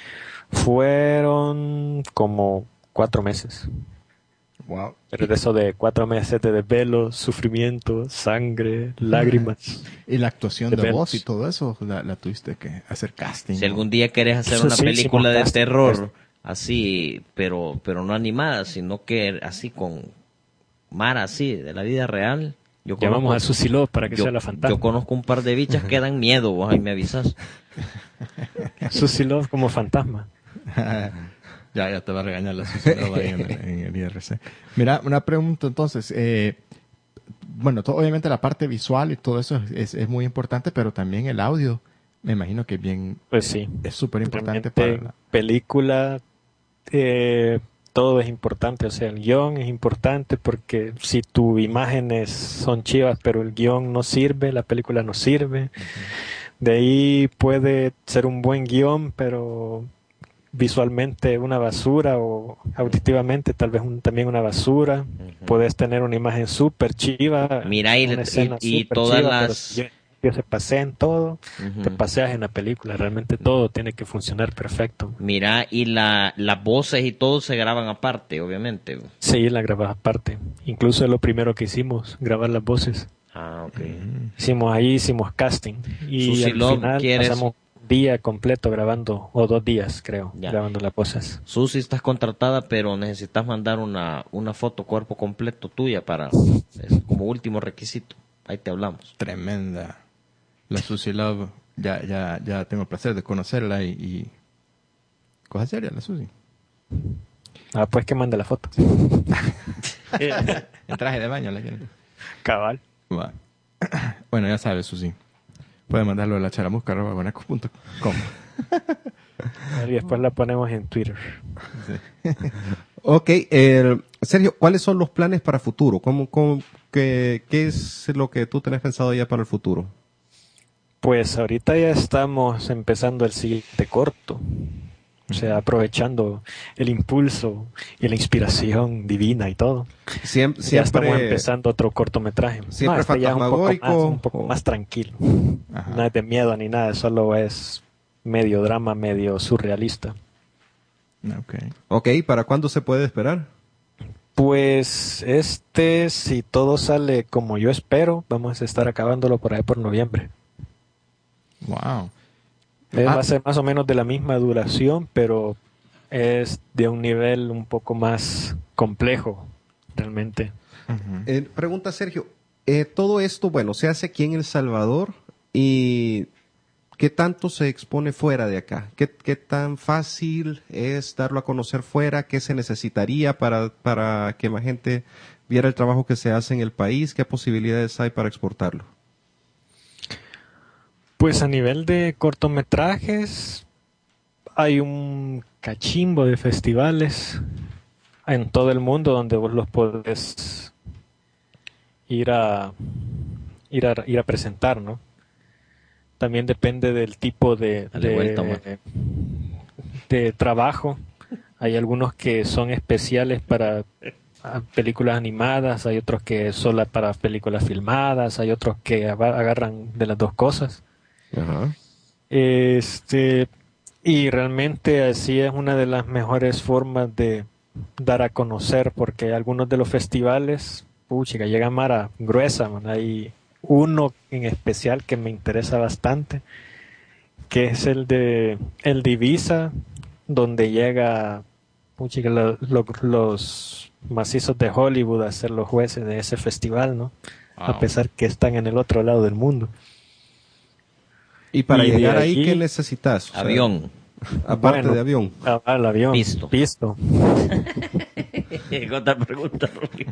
Speaker 5: Fueron como cuatro meses.
Speaker 3: Wow.
Speaker 5: Pero de eso de cuatro meses de desvelo, sufrimiento, sangre, lágrimas.
Speaker 3: Y la actuación
Speaker 5: De
Speaker 3: de
Speaker 5: veras.
Speaker 3: voz y todo eso, la, la tuviste que hacer casting.
Speaker 4: Si
Speaker 3: ¿no?
Speaker 4: algún día querés hacer
Speaker 5: Eso
Speaker 4: una
Speaker 5: sí,
Speaker 4: película
Speaker 5: hicimos
Speaker 4: de
Speaker 5: casting,
Speaker 4: terror, así, pero pero no animada, sino que así con Mara, así, de la vida real. Yo
Speaker 5: Llamamos a
Speaker 4: conozco,
Speaker 5: Susie Love para que
Speaker 4: yo,
Speaker 5: sea la fantasma.
Speaker 4: yo conozco un par de bichas que dan miedo, vos ahí me avisas.
Speaker 5: Susie Love como fantasma.
Speaker 3: Ya, ya te va a regañar la sociedad ahí en, en el I R C. Mira, una pregunta entonces. Eh, bueno, to- obviamente la parte visual y todo eso es, es muy importante, pero también el audio, me imagino que es bien,
Speaker 5: Pues sí.
Speaker 3: es súper importante
Speaker 5: Realmente,
Speaker 3: para la...
Speaker 5: película, eh, todo es importante, o sea, el guión es importante porque si tus imágenes son chivas pero el guión no sirve, la película no sirve. Uh-huh. De ahí puede ser un buen guión, pero visualmente una basura o auditivamente tal vez un, también una basura. Uh-huh. Puedes tener una imagen súper chiva.
Speaker 4: Mira, y,
Speaker 5: una escena
Speaker 4: y, y todas
Speaker 5: chiva,
Speaker 4: las...
Speaker 5: que se paseen todo,
Speaker 4: uh-huh.
Speaker 5: te paseas en la película, realmente todo tiene que funcionar perfecto.
Speaker 4: Mira, y la, las voces y todo se graban aparte, obviamente.
Speaker 5: Sí, la grabas aparte. Incluso es lo primero que hicimos, grabar las voces.
Speaker 4: Ah, ok.
Speaker 5: Uh-huh. Hicimos ahí, hicimos casting. Y
Speaker 4: Susi
Speaker 5: al
Speaker 4: Love,
Speaker 5: final
Speaker 4: ¿quieres?
Speaker 5: pasamos un día completo grabando, o dos días creo,
Speaker 4: ya.
Speaker 5: grabando las voces.
Speaker 4: Susi, estás contratada, pero necesitas mandar una, una foto cuerpo completo tuya para, es como último requisito. Ahí te hablamos.
Speaker 3: Tremenda. La Susi Love, ya, ya, ya tengo el placer de conocerla y, y... cosa seria la Susi.
Speaker 5: Ah, pues que mande la foto.
Speaker 3: En traje de baño la quiero.
Speaker 5: Cabal.
Speaker 3: Va. Bueno, ya sabes, Susi. Puede mandarlo a la charamusca arroba guanaco punto com.
Speaker 5: Y después la ponemos en Twitter.
Speaker 2: Sí. Ok, eh, Sergio, ¿cuáles son los planes para futuro? ¿Cómo, cómo, qué, ¿Qué es lo que tú tenés pensado ya para el futuro?
Speaker 5: Pues ahorita ya estamos empezando el siguiente corto, o sea, aprovechando el impulso y la inspiración divina y todo.
Speaker 2: Siempre,
Speaker 5: ya
Speaker 2: siempre
Speaker 5: estamos empezando otro cortometraje.
Speaker 2: Siempre
Speaker 5: no, este ya es un poco
Speaker 2: fantasmagórico.
Speaker 5: más, un poco
Speaker 2: o...
Speaker 5: más tranquilo.
Speaker 3: Ajá.
Speaker 5: No es de miedo ni nada, solo es medio drama, medio surrealista.
Speaker 3: Okay.
Speaker 2: Ok, ¿para cuándo se puede esperar?
Speaker 5: Pues este, si todo sale como yo espero, vamos a estar acabándolo por ahí por noviembre.
Speaker 3: Wow.
Speaker 5: Eh,
Speaker 3: Ah.
Speaker 5: Va a ser más o menos de la misma duración, pero es de un nivel un poco más complejo, realmente.
Speaker 3: Uh-huh.
Speaker 2: Eh, pregunta Sergio, eh, todo esto, bueno, se hace aquí en El Salvador y ¿qué tanto se expone fuera de acá? ¿Qué, qué tan fácil es darlo a conocer fuera? ¿Qué se necesitaría para, para que más gente viera el trabajo que se hace en el país? ¿Qué posibilidades hay para exportarlo?
Speaker 5: Pues a nivel de cortometrajes hay un cachimbo de festivales en todo el mundo donde vos los podés ir a ir a, ir a presentar, ¿no? También depende del tipo de,
Speaker 4: Dale
Speaker 5: de,
Speaker 4: vuelta, man.
Speaker 5: de trabajo. Hay algunos que son especiales para a películas animadas, hay otros que solo para películas filmadas, hay otros que agarran de las dos cosas.
Speaker 2: Ajá.
Speaker 5: Este, y realmente así es una de las mejores formas de dar a conocer, porque algunos de los festivales, puchica, llega mara gruesa, man. Hay uno en especial que me interesa bastante, que es el de el de Ibiza, donde llega puchica, lo, lo, los macizos de Hollywood a ser los jueces de ese festival, ¿no?
Speaker 3: Wow.
Speaker 5: A pesar que están en el otro lado del mundo.
Speaker 2: Y para
Speaker 5: Y de
Speaker 2: llegar ahí,
Speaker 5: allí-
Speaker 2: ¿qué necesitas? O sea,
Speaker 4: Avión.
Speaker 2: aparte
Speaker 5: Bueno.
Speaker 2: de avión.
Speaker 5: Ah, el avión.
Speaker 4: Pisto.
Speaker 5: Pisto.
Speaker 4: Otra pregunta, Rocky.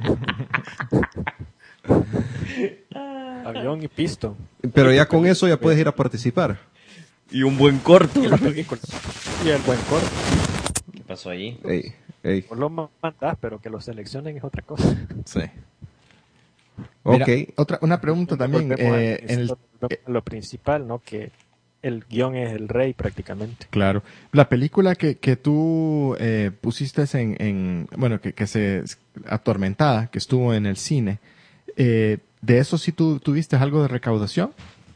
Speaker 5: Avión y pisto.
Speaker 2: Pero ya con eso ya puedes ir a participar.
Speaker 4: Y un buen corto.
Speaker 5: Y, la película. Y el buen corto.
Speaker 4: ¿Qué pasó allí?
Speaker 2: Ey, ey.
Speaker 5: Vos lo mandás, pero que lo seleccionen es otra cosa.
Speaker 3: Sí. Mira,
Speaker 2: Ok.
Speaker 3: otra, una pregunta también.
Speaker 5: Volvemos a
Speaker 3: Eh, en el,
Speaker 5: esto, lo, lo principal, ¿no? Que el guión es el rey prácticamente.
Speaker 3: Claro. La película que, que tú eh, pusiste en, en bueno, que, que se Atormentada, que estuvo en el cine, eh, ¿de eso sí tú tuviste algo de recaudación?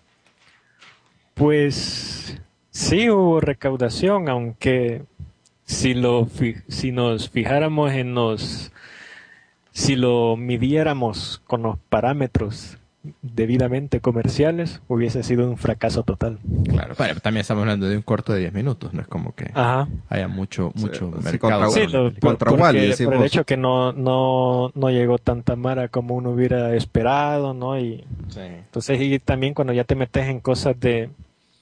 Speaker 5: Pues sí hubo recaudación, aunque si lo fi- si nos fijáramos en los si lo midiéramos con los parámetros debidamente comerciales, hubiese sido un fracaso total.
Speaker 3: Claro. Bueno, también estamos hablando de un corto de diez minutos, no es como que
Speaker 5: Ajá.
Speaker 3: haya mucho, mucho
Speaker 2: sí,
Speaker 3: mercado.
Speaker 2: contra-
Speaker 5: Sí,
Speaker 3: para la
Speaker 5: lo-
Speaker 3: película.
Speaker 2: contra
Speaker 5: porque-
Speaker 2: Wall-E,
Speaker 5: por
Speaker 2: decimos.
Speaker 5: el hecho que no, no, no llegó tanta mara como uno hubiera esperado, ¿no? Y
Speaker 4: Sí.
Speaker 5: entonces, y también cuando ya te metes en cosas de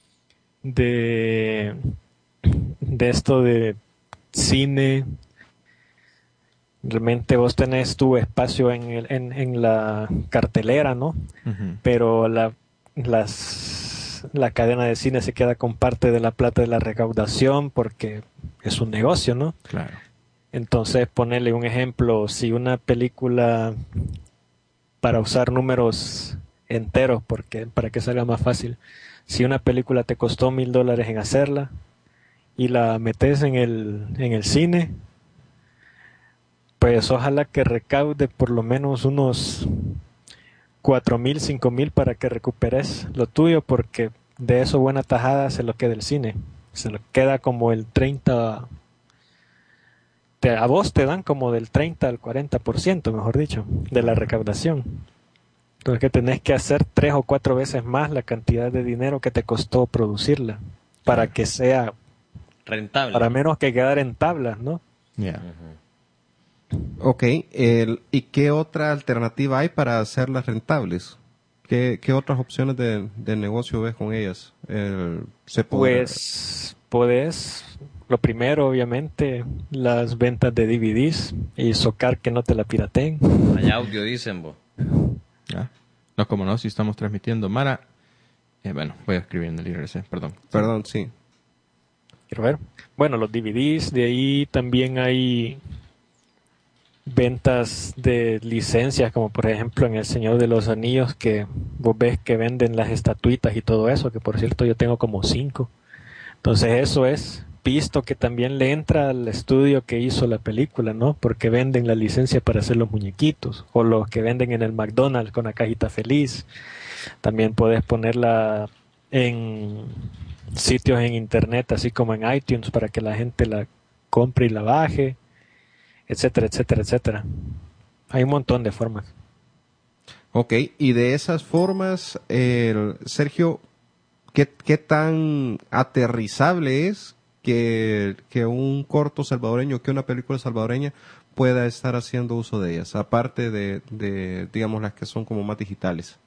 Speaker 5: de de esto de cine, realmente vos tenés tu espacio en, el, en, en la cartelera, ¿no?
Speaker 3: Ujú.
Speaker 5: Pero la las la cadena de cine se queda con parte de la plata de la recaudación porque es un negocio, ¿no?
Speaker 3: Claro.
Speaker 5: Entonces, ponerle un ejemplo, si una película, para usar números enteros, porque para que salga más fácil, si una película te costó mil dólares en hacerla y la metes en el, en el cine, pues ojalá que recaude por lo menos unos cuatro mil, cinco mil para que recuperes lo tuyo, porque de eso buena tajada se lo queda el cine. Se lo queda como el treinta, te, a vos te dan como del treinta al cuarenta por ciento, mejor dicho, de la recaudación. Entonces que tenés que hacer tres o cuatro veces más la cantidad de dinero que te costó producirla, para que sea,
Speaker 4: Rentable.
Speaker 5: para menos que quedar en tablas, ¿no?
Speaker 3: Yeah.
Speaker 2: Ok, el, ¿y qué otra alternativa hay para hacerlas rentables? ¿Qué, qué otras opciones de, de negocio ves con ellas? El, se podrá-
Speaker 5: Pues podés, lo primero obviamente, las ventas de D V Ds y socar que no te la pirateen.
Speaker 4: Hay audio, dicen vos.
Speaker 3: ¿Ya? No, como no, si estamos transmitiendo. Mara, eh, bueno, voy a escribir en el I R C, perdón.
Speaker 2: Perdón, sí.
Speaker 5: Quiero ver. Bueno, los D V Ds, de ahí también hay ventas de licencias, como por ejemplo en El Señor de los Anillos, que vos ves que venden las estatuitas y todo eso, que por cierto yo tengo como cinco. Entonces eso es visto que también le entra al estudio que hizo la película, ¿no? Porque venden la licencia para hacer los muñequitos, o los que venden en el McDonald's con la cajita feliz. También puedes ponerla en sitios en internet, así como en iTunes, para que la gente la compre y la baje, etcétera, etcétera, etcétera. Hay un montón de formas.
Speaker 2: Ok, y de esas formas, el, Sergio, ¿qué, qué tan aterrizable es que, que un corto salvadoreño, que una película salvadoreña pueda estar haciendo uso de ellas, aparte de, de digamos, las que son como más digitales?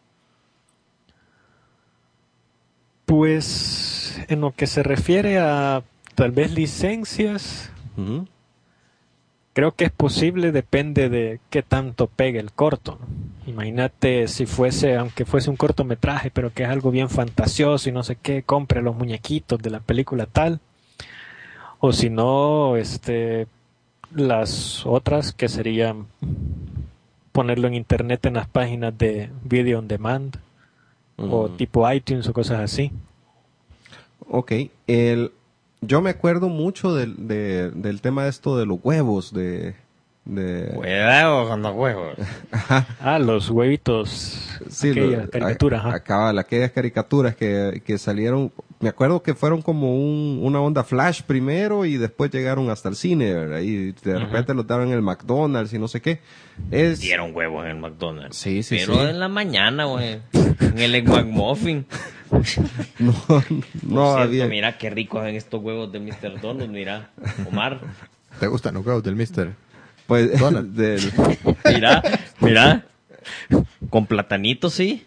Speaker 5: Pues en lo que se refiere a tal vez licencias,
Speaker 2: Ujú.
Speaker 5: creo que es posible, depende de qué tanto pegue el corto. Imagínate si fuese, aunque fuese un cortometraje, pero que es algo bien fantasioso y no sé qué, compre los muñequitos de la película tal. O si no, este, las otras que serían ponerlo en internet en las páginas de video on demand, o
Speaker 2: Mm.
Speaker 5: tipo iTunes o cosas así.
Speaker 2: Ok, el, yo me acuerdo mucho del, de, del tema de esto de los huevos, de... de
Speaker 4: Huevos con los huevos.
Speaker 5: Ah, los huevitos,
Speaker 2: Sí,
Speaker 5: aquellas
Speaker 2: lo-
Speaker 5: caricaturas,
Speaker 2: a-
Speaker 5: ajá.
Speaker 2: acabal, aquellas caricaturas que, que salieron, me acuerdo que fueron como un, una onda flash primero y después llegaron hasta el cine, ¿verdad? Y de
Speaker 5: Ujú.
Speaker 2: repente los daban en el McDonald's y no sé qué. Es,
Speaker 4: Dieron huevos en el McDonald's.
Speaker 2: Sí, sí,
Speaker 4: Pero
Speaker 2: sí.
Speaker 4: en la mañana, güey. En el Egg McMuffin.
Speaker 2: no,
Speaker 4: Por
Speaker 2: no
Speaker 4: cierto,
Speaker 2: había.
Speaker 4: mira qué ricos en estos huevos de mister Donut, mira. Omar,
Speaker 3: ¿Te gustan los huevos del mister?
Speaker 2: Pues,
Speaker 3: Donald.
Speaker 2: del,
Speaker 4: mira, mira. Con platanito, sí.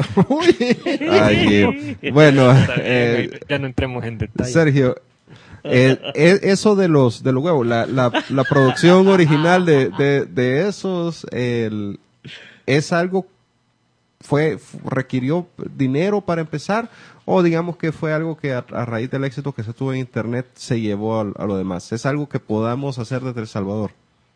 Speaker 2: ay, eh, bueno,
Speaker 5: Está bien,
Speaker 2: eh,
Speaker 5: ya no entremos en detalle.
Speaker 2: Sergio, eh, eh, eso de los de los huevos, la, la, la producción original de, de, de esos, el, es algo, fue, requirió dinero para empezar, o digamos que fue algo que a, a raíz del éxito que se tuvo en internet se llevó a, a lo demás. Es algo que podamos hacer desde El Salvador.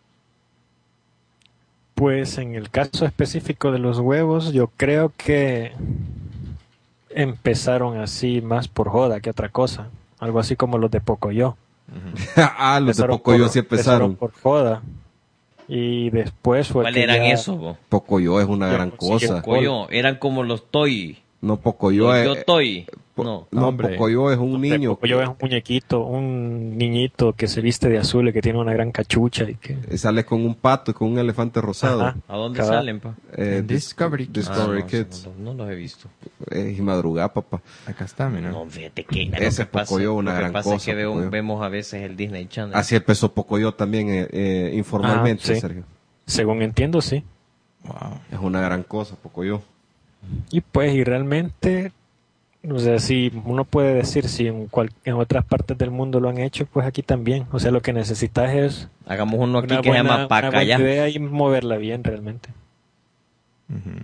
Speaker 5: Pues en el caso específico de los huevos, yo creo que empezaron así más por joda que otra cosa. Algo así como los de Pocoyo.
Speaker 2: ah, los de
Speaker 5: Empezaron
Speaker 2: Pocoyo
Speaker 5: por-
Speaker 2: sí empezaron.
Speaker 5: por joda. Y después fue
Speaker 4: ¿Cuál
Speaker 5: que
Speaker 4: eran
Speaker 5: ya-
Speaker 4: esos, vos?
Speaker 2: Pocoyo es una
Speaker 5: Ya
Speaker 2: gran
Speaker 5: consiguió
Speaker 2: cosa.
Speaker 4: Coyo, eran como los Toy.
Speaker 2: No, Pocoyo
Speaker 4: Los
Speaker 2: es,
Speaker 4: Yo Toy.
Speaker 2: po-
Speaker 4: No.
Speaker 2: no,
Speaker 3: Hombre.
Speaker 2: Pocoyo es un
Speaker 5: de
Speaker 2: niño.
Speaker 5: Pocoyo es un muñequito, un niñito que se viste de azul y que tiene una gran cachucha y que...
Speaker 2: que sale con un pato y con un elefante rosado.
Speaker 5: Ajá.
Speaker 4: ¿A dónde
Speaker 5: Cabal.
Speaker 4: salen, pa?
Speaker 2: Eh,
Speaker 3: En
Speaker 2: Dis-
Speaker 3: Discovery Kids.
Speaker 2: Discovery
Speaker 4: Ah, no,
Speaker 2: Kids.
Speaker 4: No, no los he visto.
Speaker 2: Eh, y madrugada, papá.
Speaker 3: Acá está, mira.
Speaker 4: No, fíjate que lo
Speaker 2: Ese
Speaker 4: que pasa,
Speaker 2: Pocoyo, una
Speaker 4: lo que
Speaker 2: gran
Speaker 4: pasa es
Speaker 2: cosa,
Speaker 4: que veo-
Speaker 2: Pocoyo.
Speaker 4: vemos a veces el Disney Channel.
Speaker 2: Así empezó Pocoyo también eh, eh, informalmente,
Speaker 5: Ah, sí.
Speaker 2: Sergio.
Speaker 5: Según entiendo, sí.
Speaker 3: Wow.
Speaker 2: Es una gran cosa, Pocoyo.
Speaker 5: Y pues, y realmente, o sea, si uno puede decir si en, cual- en otras partes del mundo lo han hecho, pues aquí también. O sea, lo que necesitas es
Speaker 4: Hagamos uno aquí
Speaker 5: una
Speaker 4: que se
Speaker 5: buena,
Speaker 4: llama
Speaker 5: una
Speaker 4: Paca
Speaker 5: buena
Speaker 4: ya.
Speaker 5: idea y moverla bien realmente.
Speaker 3: Ujú.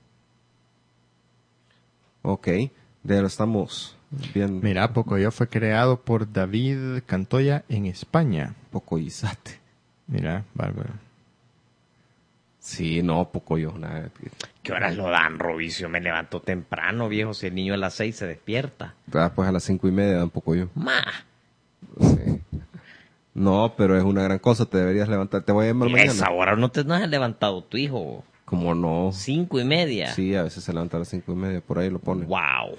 Speaker 2: Ok, de lo estamos bien.
Speaker 3: Mira, Pocoyo fue creado por David Cantoya en España.
Speaker 2: Pocoyizate.
Speaker 3: Mira, bárbaro.
Speaker 2: Sí, no, Pocoyo. Nada.
Speaker 4: ¿Qué horas lo dan, Rovicio? Me levanto temprano, viejo. Si el niño a las seis se despierta.
Speaker 2: Ah, pues a las cinco y media dan Pocoyo.
Speaker 4: Ma.
Speaker 2: Sí. No, pero es una gran cosa. Te deberías levantar. Te voy a llamar
Speaker 4: Mira,
Speaker 2: mañana.
Speaker 4: esa hora no te no has levantado tu hijo.
Speaker 2: Como no.
Speaker 4: Cinco y media.
Speaker 2: Sí, a veces se levanta a las cinco y media. Por ahí lo pone.
Speaker 4: Wow.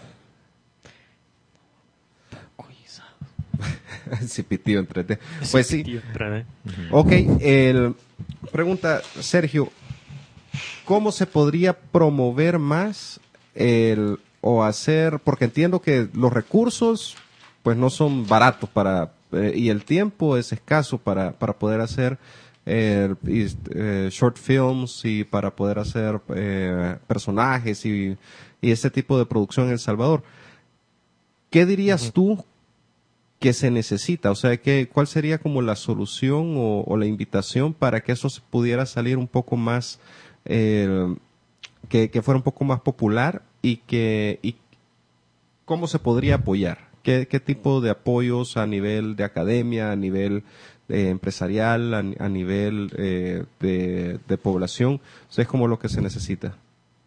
Speaker 2: Sí, pitío entre te. Pues sí.
Speaker 5: Tío, pero, ¿eh?
Speaker 2: Ok, el, pregunta Sergio, ¿cómo se podría promover más el, o hacer, porque entiendo que los recursos pues no son baratos para, eh, y el tiempo es escaso para, para poder hacer eh, y, eh, short films y para poder hacer eh, personajes y, y ese tipo de producción en El Salvador? ¿Qué dirías tú que se necesita? O sea, que, ¿cuál sería como la solución o, o la invitación para que eso se pudiera salir un poco más, eh, que, que fuera un poco más popular y que, y cómo se podría apoyar? ¿Qué, qué tipo de apoyos a nivel de academia, a nivel eh, empresarial, a, a nivel eh, de, de población? O sea, es como lo que se necesita.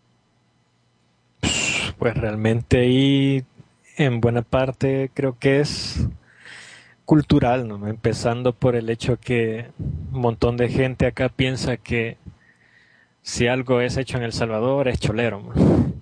Speaker 5: Pues realmente ahí en buena parte creo que es cultural, ¿no? Empezando por el hecho que un montón de gente acá piensa que si algo es hecho en El Salvador es cholero, ¿no?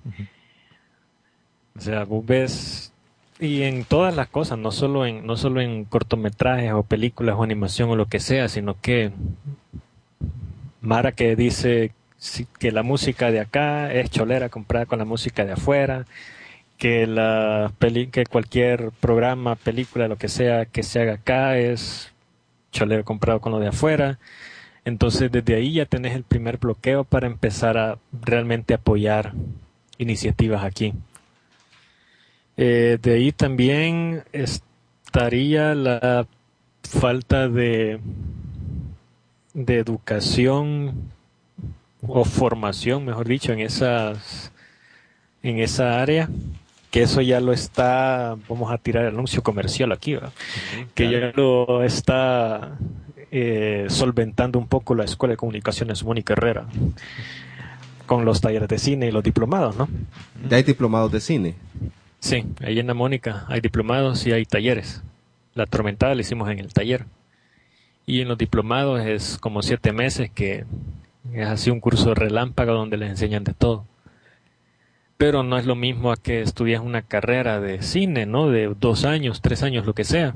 Speaker 5: O sea, vos ves, y en todas las cosas, no solo en, no solo en cortometrajes o películas o animación o lo que sea, sino que Mara que dice sí, que la música de acá es cholera comparada con la música de afuera, que la peli que cualquier programa, película, lo que sea que se haga acá es cholero comparado con lo de afuera. Entonces desde ahí ya tenés el primer bloqueo para empezar a realmente apoyar iniciativas aquí. Eh, de ahí también estaría la falta de de educación o formación, mejor dicho, en esas en esa área, que eso ya lo está, vamos a tirar el anuncio comercial aquí, ¿verdad? Uh-huh, que claro. Ya lo está eh, solventando un poco la Escuela de Comunicaciones Mónica Herrera con los talleres de cine y los diplomados, ¿no?
Speaker 2: ¿Ya hay diplomados de cine?
Speaker 5: Sí, ahí en la Mónica hay diplomados y hay talleres. La Atormentada la hicimos en el taller. Y en los diplomados es como siete meses que es así un curso relámpago donde les enseñan de todo. Pero no es lo mismo a que estudias una carrera de cine, ¿no? De dos años, tres años, lo que sea.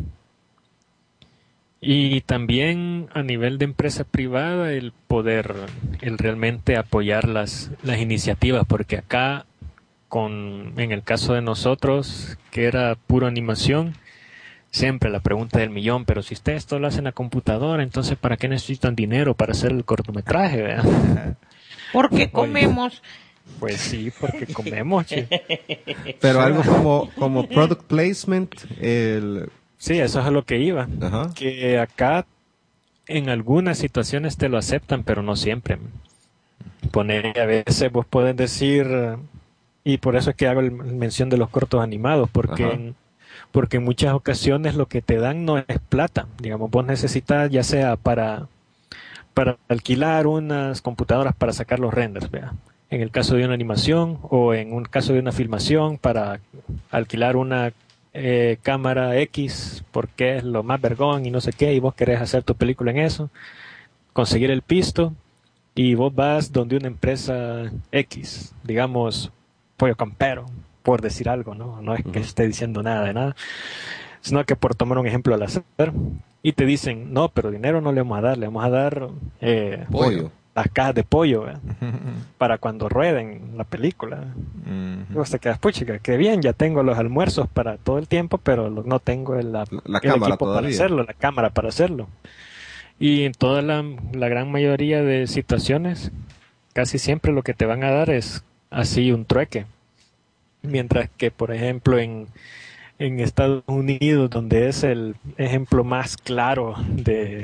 Speaker 5: Y también a nivel de empresa privada el poder, el realmente apoyar las, las iniciativas, porque acá, con, en el caso de nosotros, que era pura animación, siempre la pregunta del millón, pero si ustedes todo lo hacen a computadora, entonces ¿para qué necesitan dinero para hacer el cortometraje? ¿Verdad?
Speaker 4: Porque comemos.
Speaker 5: Pues sí, porque comemos. Che.
Speaker 2: Pero algo como, como product placement, el...
Speaker 5: Sí, eso es a lo que iba.
Speaker 2: Ajá.
Speaker 5: Que acá en algunas situaciones te lo aceptan, pero no siempre. Poner a veces vos podés decir, y por eso es que hago el mención de los cortos animados, porque en, porque en muchas ocasiones lo que te dan no es plata. Digamos, vos necesitas ya sea para, para alquilar unas computadoras para sacar los renders, vea. En el caso de una animación o en un caso de una filmación para alquilar una eh, cámara X porque es lo más vergón y no sé qué y vos querés hacer tu película en eso, conseguir el pisto y vos vas donde una empresa X, digamos Pollo Campero, por decir algo, no, no es que esté diciendo nada de nada, sino que por tomar un ejemplo al hacer y te dicen, no, pero dinero no le vamos a dar, le vamos a dar eh,
Speaker 2: pollo.
Speaker 5: Las cajas de pollo, ¿eh? Para cuando rueden la película. Uh-huh. Vos te quedas, puchica, qué bien, ya tengo los almuerzos para todo el tiempo, pero no tengo el, la,
Speaker 2: la
Speaker 5: el equipo
Speaker 2: todavía.
Speaker 5: para hacerlo, la cámara para hacerlo. Y en toda la, la gran mayoría de situaciones, casi siempre lo que te van a dar es así un trueque. Mientras que, por ejemplo, en, en Estados Unidos, donde es el ejemplo más claro de...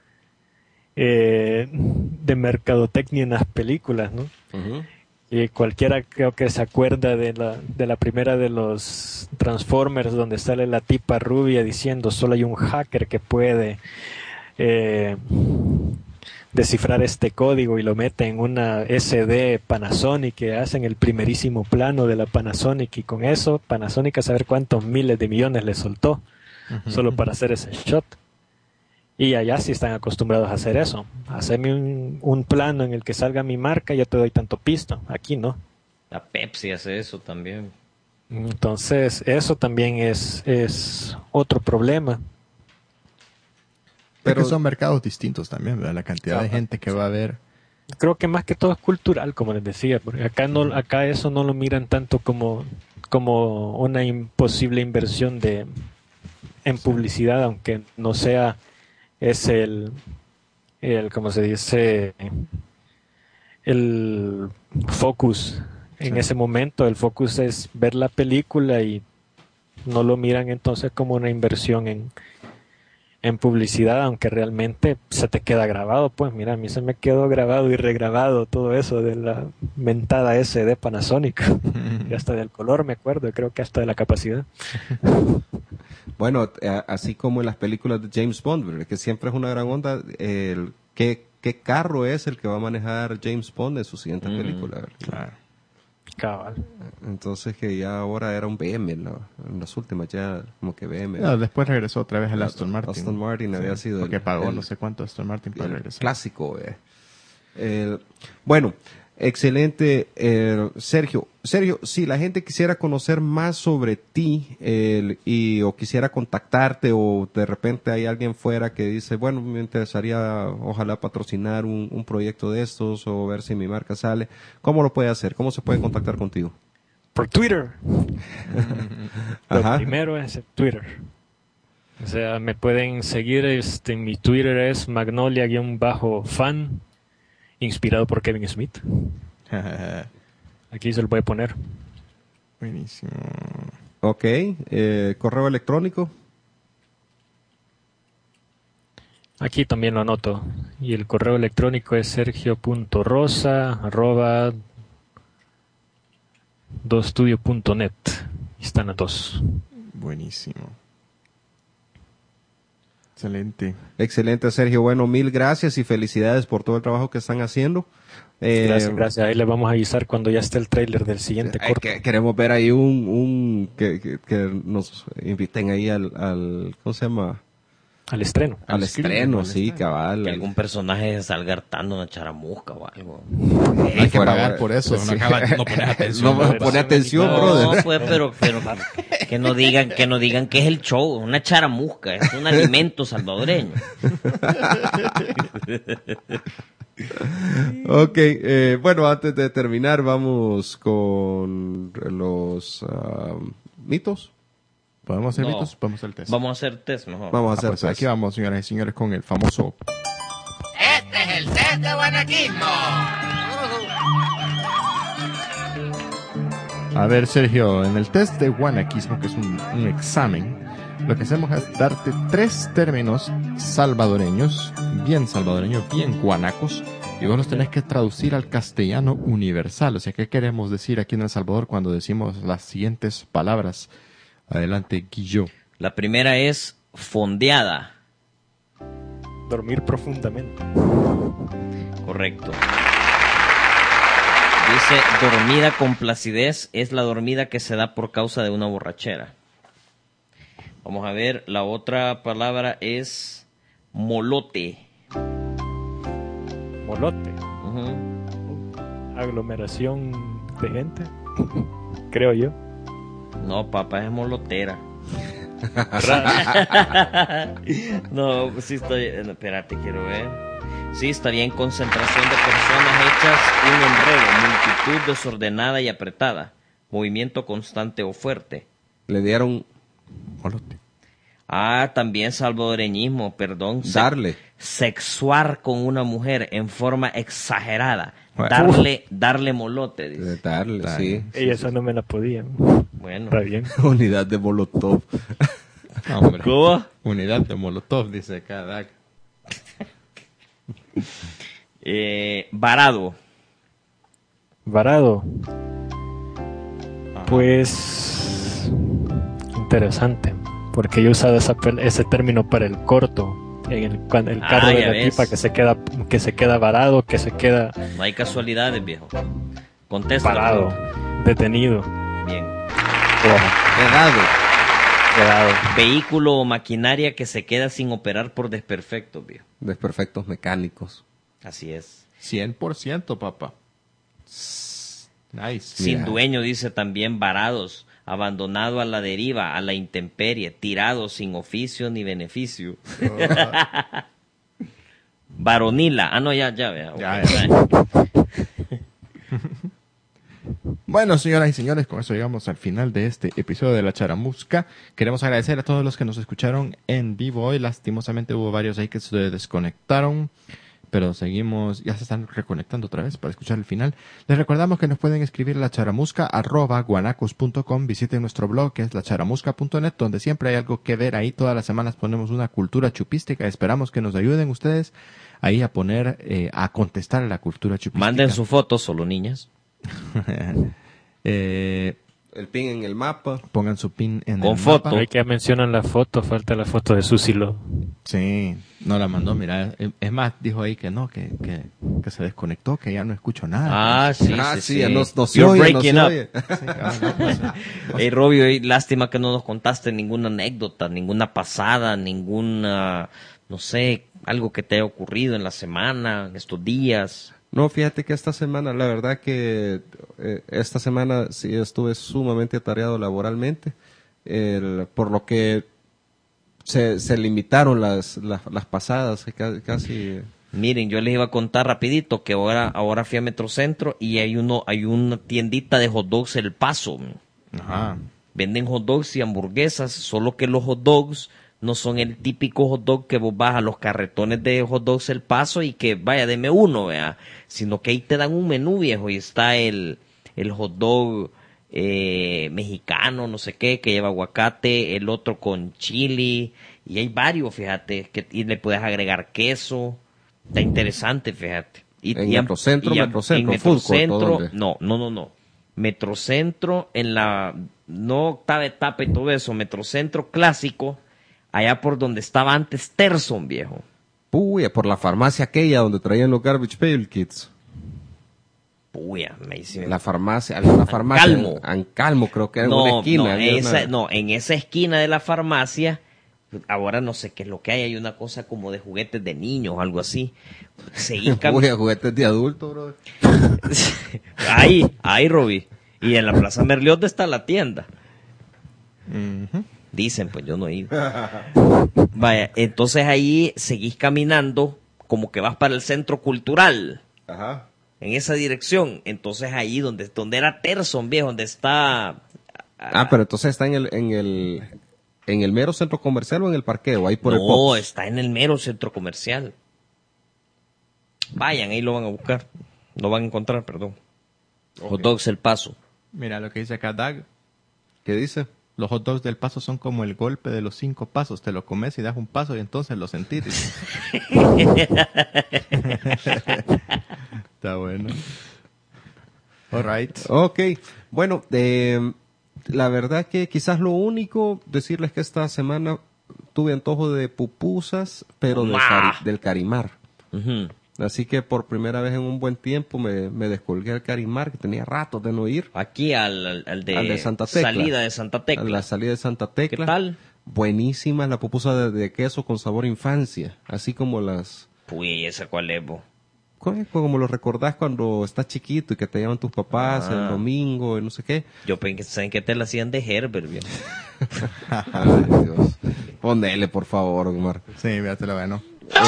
Speaker 5: Eh, de mercadotecnia en las películas, ¿no? Uh-huh. Y cualquiera creo que se acuerda de la, de la primera de los Transformers donde sale la tipa rubia diciendo solo hay un hacker que puede eh, descifrar este código y lo mete en una ese de Panasonic, que hacen el primerísimo plano de la Panasonic, y con eso Panasonic a saber cuántos miles de millones le soltó uh-huh. solo para hacer ese shot. Y allá sí están acostumbrados a hacer eso. Hacerme un, un plano en el que salga mi marca, yo te doy tanto pisto. Aquí no.
Speaker 4: La Pepsi hace eso también.
Speaker 5: Entonces eso también es, es otro problema.
Speaker 3: Pero es que son mercados distintos también, ¿verdad? La cantidad de gente que va a ver.
Speaker 5: Creo que más que todo es cultural, como les decía, porque acá no, acá eso no lo miran tanto como, como una imposible inversión de en publicidad, aunque no sea es el, el ¿cómo se dice? El focus en sí. ese momento. El focus es ver la película y no lo miran entonces como una inversión en en publicidad, aunque realmente se te queda grabado. Pues mira, a mí se me quedó grabado y regrabado todo eso de la mentada S de Panasonic y hasta del color me acuerdo, creo que hasta de la capacidad.
Speaker 2: Bueno, así como en las películas de James Bond, que siempre es una gran onda, el, ¿qué, qué carro es el que va a manejar James Bond en su siguiente mm, película?
Speaker 5: Claro. Cabal.
Speaker 2: Entonces que ya ahora era un B M, ¿no? En las últimas ya como que B M.
Speaker 3: No, después regresó otra vez al Aston Martin.
Speaker 2: Aston Martin sí, había sido
Speaker 3: porque
Speaker 2: el,
Speaker 3: pagó
Speaker 2: el,
Speaker 3: no sé cuánto Aston Martin para regresar.
Speaker 2: Clásico. Eh. El, bueno, excelente, eh, Sergio. Sergio, si la gente quisiera conocer más sobre ti el, y o quisiera contactarte o de repente hay alguien fuera que dice, bueno, me interesaría ojalá patrocinar un, un proyecto de estos o ver si mi marca sale, ¿cómo lo puede hacer? ¿Cómo se puede contactar contigo?
Speaker 5: Por Twitter.
Speaker 2: Ajá.
Speaker 5: Lo primero es Twitter. O sea, me pueden seguir, este, mi Twitter es magnolia-fan, inspirado por Kevin Smith. Aquí se lo voy a poner.
Speaker 3: Buenísimo.
Speaker 2: Ok, eh, correo electrónico.
Speaker 5: Aquí también lo anoto. Y el correo electrónico es sergio.rosa arroba dostudio punto net. Están a dos.
Speaker 3: Buenísimo. Excelente.
Speaker 2: Excelente, Sergio. Bueno, mil gracias y felicidades por todo el trabajo que están haciendo.
Speaker 5: Eh, gracias, gracias. Ahí les vamos a avisar cuando ya esté el tráiler del siguiente corto.
Speaker 2: Que, queremos ver ahí un, un que, que, que nos inviten ahí al, al, ¿cómo se llama?
Speaker 5: Al estreno.
Speaker 2: Al, al estreno, sí, estreno. Cabal.
Speaker 4: Que algún personaje salga hartando una charamusca o algo.
Speaker 3: Hey, hay que pagar ver. Por eso.
Speaker 2: Sí.
Speaker 3: No, acaba, no pones atención.
Speaker 2: No pones atención,
Speaker 4: no,
Speaker 2: brother.
Speaker 4: No, pues, pero, pero que no digan, que no digan que es el show, una charamusca, es un alimento salvadoreño.
Speaker 2: Ok, eh, bueno, antes de terminar, vamos con los uh, mitos.
Speaker 3: ¿Podemos hacer
Speaker 4: no.
Speaker 3: mitos? Podemos hacer el test.
Speaker 4: Vamos a hacer test mejor.
Speaker 2: Vamos a
Speaker 3: ah,
Speaker 2: hacer
Speaker 3: pues
Speaker 2: test.
Speaker 3: Aquí vamos, señoras y señores, con el famoso...
Speaker 6: Este es el test de guanaquismo.
Speaker 3: A ver, Sergio, en el test de guanaquismo, que es un, un examen, lo que hacemos es darte tres términos salvadoreños, bien salvadoreños, bien guanacos, y vos los tenés que traducir al castellano universal. O sea, ¿qué queremos decir aquí en El Salvador cuando decimos las siguientes palabras? Adelante, Guillo.
Speaker 4: La primera es fondeada.
Speaker 5: Dormir profundamente.
Speaker 4: Correcto. Dice, dormida con placidez es la dormida que se da por causa de una borrachera. Vamos a ver, la otra palabra es molote.
Speaker 5: Molote.
Speaker 4: Uh-huh.
Speaker 5: Aglomeración de gente, creo yo.
Speaker 4: No, papá, es molotera. No, sí estoy... Espérate, quiero ver. Sí, estaría en concentración de personas hechas un enredo, multitud desordenada y apretada, movimiento constante o fuerte.
Speaker 2: Le dieron
Speaker 3: molote.
Speaker 4: Ah, también salvadoreñismo, perdón.
Speaker 2: Darle.
Speaker 4: Sexuar con una mujer en forma exagerada. Darle, uh. darle molote, dice.
Speaker 2: Darle, Darle. Sí.
Speaker 5: Y esa no me la podía.
Speaker 4: Bueno.
Speaker 5: Está bien.
Speaker 2: Unidad de Molotov.
Speaker 3: No, hombre.
Speaker 4: ¿Cómo?
Speaker 3: Unidad de Molotov, dice cada.
Speaker 4: eh, varado.
Speaker 5: Varado. Pues... interesante. Porque yo he usado esa, ese término para el corto en el, cuando el
Speaker 4: Ah,
Speaker 5: carro de
Speaker 4: ya
Speaker 5: la
Speaker 4: ves.
Speaker 5: tipa que se queda que se queda varado, que se queda
Speaker 4: No hay casualidades, viejo. Contesta.
Speaker 5: parado, detenido,
Speaker 4: Bien.
Speaker 2: Quedado.
Speaker 5: quedado.
Speaker 4: Vehículo o maquinaria que se queda sin operar por desperfectos, viejo.
Speaker 2: Desperfectos mecánicos.
Speaker 4: Así es.
Speaker 3: cien por ciento, papá. Nice.
Speaker 4: Sin
Speaker 2: Mira.
Speaker 4: dueño, dice también, varados, abandonado a la deriva, a la intemperie, tirados sin oficio ni beneficio. Varonila. Ah, no, ya, ya, vea.
Speaker 3: Ya,
Speaker 4: Ok.
Speaker 3: ya. Bueno, señoras y señores, con eso llegamos al final de este episodio de La Charamusca. Queremos agradecer a todos los que nos escucharon en vivo hoy. Lastimosamente hubo varios ahí que se desconectaron, pero seguimos, ya se están reconectando otra vez para escuchar el final. Les recordamos que nos pueden escribir a lacharamusca arroba guanacos punto com. Visiten nuestro blog que es lacharamusca punto net, donde siempre hay algo que ver ahí. Todas las semanas ponemos una cultura chupística. Esperamos que nos ayuden ustedes ahí a poner, eh, a contestar a la cultura chupística.
Speaker 4: Manden su foto, solo niñas.
Speaker 3: eh,
Speaker 2: El pin en el mapa.
Speaker 3: pongan su pin en
Speaker 4: Con
Speaker 3: el
Speaker 4: foto.
Speaker 3: mapa.
Speaker 5: Hoy que mencionan la foto, falta la foto de Susilo.
Speaker 3: Sí, no la mandó, mira, es- es más, dijo ahí que no, que, que, que se desconectó, que ya no escucho nada.
Speaker 4: Ah, sí,
Speaker 2: ah,
Speaker 4: sí,
Speaker 2: sí,
Speaker 4: sí.
Speaker 2: ya no, no se
Speaker 4: You're
Speaker 2: oye, no se
Speaker 4: breaking up.
Speaker 2: oye.
Speaker 3: Sí, ah, no, pues,
Speaker 4: Hey, Robbie, hoy lástima que no nos contaste ninguna anécdota, ninguna pasada, ninguna, no sé, algo que te haya ocurrido en la semana, en estos días.
Speaker 2: No, fíjate que esta semana, la verdad que eh, esta semana sí estuve sumamente atareado laboralmente, el- por lo que se, se limitaron las, las, las pasadas, que ca- casi...
Speaker 4: Miren, yo les iba a contar rapidito que ahora, ahora fui a Metrocentro y hay uno, hay una tiendita de hot dogs El Paso.
Speaker 3: Ajá.
Speaker 4: Venden hot dogs y hamburguesas, solo que los hot dogs no son el típico hot dog que vos vas a los carretones de hot dogs El Paso y que vaya, deme uno, vea, sino que ahí te dan un menú, viejo, y está el, el hot dog eh, mexicano, no sé qué, que lleva aguacate, el otro con chili, y hay varios, fíjate, que y le puedes agregar queso, está interesante, fíjate. Y,
Speaker 2: ¿En
Speaker 4: y a-
Speaker 2: Metrocentro,
Speaker 4: y a-
Speaker 2: Metrocentro,
Speaker 4: en
Speaker 2: Food Court, o
Speaker 4: Metrocentro,
Speaker 2: dónde?
Speaker 4: no, no, no, no. Metrocentro en la, no octava etapa y todo eso, Metrocentro clásico, allá por donde estaba antes Terson, viejo.
Speaker 2: Uy, por la farmacia aquella donde traían los Garbage Pail Kids.
Speaker 4: Puya, me hice...
Speaker 2: La farmacia, había una farmacia.
Speaker 4: Ancalmo.
Speaker 2: Ancalmo, creo que era en
Speaker 4: no,
Speaker 2: una esquina.
Speaker 4: no,
Speaker 2: había
Speaker 4: esa,
Speaker 2: una-
Speaker 4: no, en esa esquina de la farmacia, ahora no sé qué es lo que hay, hay una cosa como de juguetes de niños o algo así. Seguí
Speaker 2: Uy,
Speaker 4: caminando.
Speaker 2: juguetes de adulto, bro.
Speaker 4: Ahí, ahí, Robbie. Y en la Plaza Merliot está la tienda.
Speaker 3: Ujú.
Speaker 4: Dicen, pues yo no he ido. Vaya, entonces ahí seguís caminando como que vas para el centro cultural,
Speaker 2: Ajá.
Speaker 4: en esa dirección. Entonces ahí donde, donde era Terson, viejo, donde está...
Speaker 2: Ah, pero entonces está en el, en el, en el mero centro comercial o en el parqueo, ahí por el
Speaker 4: no,
Speaker 2: Pops.
Speaker 4: está en el mero centro comercial. Vayan, ahí lo van a buscar. Lo van a encontrar, perdón. Hot Dogs El Paso.
Speaker 3: Mira lo que dice acá Dag.
Speaker 2: ¿Qué dice?
Speaker 3: Los hot dogs del paso son como el golpe de los cinco pasos. Te lo comes y das un paso y entonces lo sentís. Está bueno. All right.
Speaker 2: Ok, bueno, eh, la verdad que quizás lo único, decirles que esta semana tuve antojo de pupusas, pero del,
Speaker 4: Ma.
Speaker 2: cari- del carimar.
Speaker 4: Ujú.
Speaker 2: Así que por primera vez en un buen tiempo me, me descolgué al carimar, que tenía rato de no ir.
Speaker 4: Aquí al, al, al de,
Speaker 2: Al de Santa Tecla.
Speaker 4: salida de Santa
Speaker 2: A
Speaker 4: Tecla.
Speaker 2: la salida de Santa Tecla.
Speaker 4: ¿Qué tal?
Speaker 2: Buenísima la pupusa de, de queso con sabor infancia, así como las...
Speaker 4: Uy, ¿esa cuál es, bo?
Speaker 2: ¿cómo- Como lo recordás cuando estás chiquito y que te llaman tus papás
Speaker 4: Ah.
Speaker 2: el domingo y no sé qué.
Speaker 4: Yo pensé que te la hacían de Herbert, viejo.
Speaker 2: Ay, Dios. Ponele, por favor, Omar.
Speaker 3: Sí, mira, te lo bueno.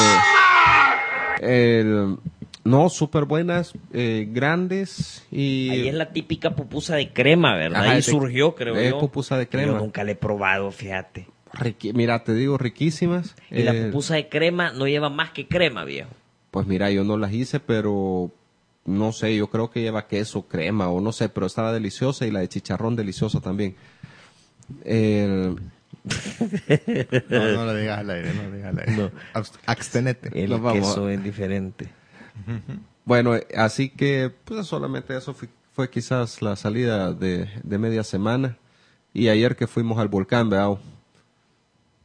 Speaker 2: El, no, súper buenas, eh, grandes y...
Speaker 4: Ahí es la típica pupusa de crema, ¿verdad?
Speaker 2: Ajá,
Speaker 4: Ahí
Speaker 2: es de-
Speaker 4: surgió, creo
Speaker 2: es
Speaker 4: yo.
Speaker 2: pupusa de crema.
Speaker 4: Yo nunca la he probado, fíjate.
Speaker 2: riqui- mira, te digo, riquísimas.
Speaker 4: Y la
Speaker 2: Eh,
Speaker 4: pupusa de crema no lleva más que crema, viejo.
Speaker 2: Pues mira, yo no las hice, pero no sé, yo creo que lleva queso, crema o no sé, pero estaba deliciosa y la de chicharrón deliciosa también. El-
Speaker 3: No, no lo digas al aire, no lo digas al aire. Abst- Abstenete.
Speaker 4: El
Speaker 2: Nos vamos.
Speaker 4: queso es diferente.
Speaker 2: Bueno, eh, así que pues solamente eso fue, fue quizás la salida de, de media semana. Y ayer que fuimos al volcán, ¿verdad?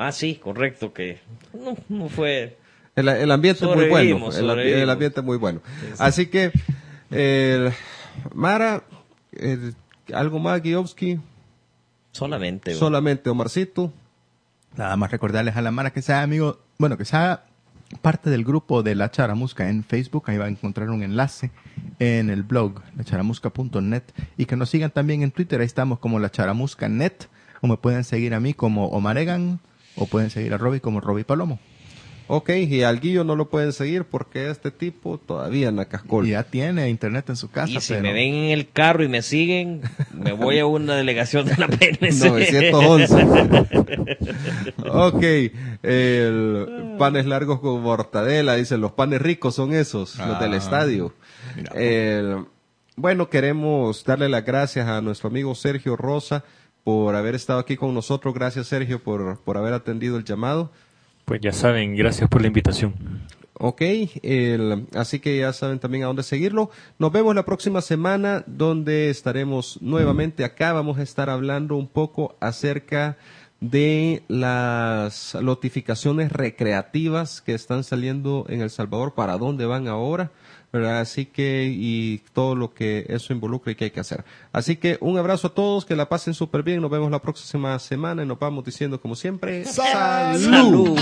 Speaker 4: Ah, sí, correcto, que no, no fue...
Speaker 2: El, el ambiente es muy bueno.
Speaker 4: Sobrevivimos,
Speaker 2: El,
Speaker 4: sobrevivimos.
Speaker 2: el ambiente es muy bueno. Así que, eh, Mara, eh, algo más, Giovsky,
Speaker 4: Solamente. güey.
Speaker 2: solamente Omarcito.
Speaker 3: Nada más recordarles a la Mara que sea amigo, bueno, que sea parte del grupo de La Charamusca en Facebook. Ahí va a encontrar un enlace en el blog, la charamusca punto net, y que nos sigan también en Twitter. Ahí estamos como La Charamusca Net, o me pueden seguir a mí como Omar Egan, o pueden seguir a Robbie como Robbie Palomo.
Speaker 2: Ok, y al Guillo no lo pueden seguir porque este tipo todavía en la cascola.
Speaker 3: Y ya tiene internet en su casa.
Speaker 4: Y si
Speaker 3: pero-
Speaker 4: me ven en el carro y me siguen, me voy a una delegación de la P N C.
Speaker 2: novecientos once. Ok, el panes largos con mortadela, dicen, los panes ricos son esos, los del
Speaker 3: Ah,
Speaker 2: estadio.
Speaker 3: mira.
Speaker 2: El- bueno, queremos darle las gracias a nuestro amigo Sergio Rosa por haber estado aquí con nosotros. Gracias, Sergio, por, por haber atendido el llamado.
Speaker 5: Pues ya saben, gracias por la invitación.
Speaker 2: Ok, el- así que ya saben también a dónde seguirlo. Nos vemos la próxima semana donde estaremos nuevamente acá. Vamos a estar hablando un poco acerca de las notificaciones recreativas que están saliendo en El Salvador, para dónde van ahora, ¿verdad? Así que, y todo lo que eso involucra y que hay que hacer. Así que un abrazo a todos, que la pasen súper bien. Nos vemos la próxima semana y nos vamos diciendo como siempre, ¡salud!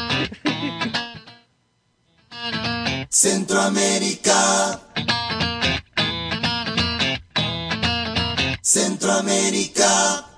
Speaker 7: Centroamérica. Centroamérica.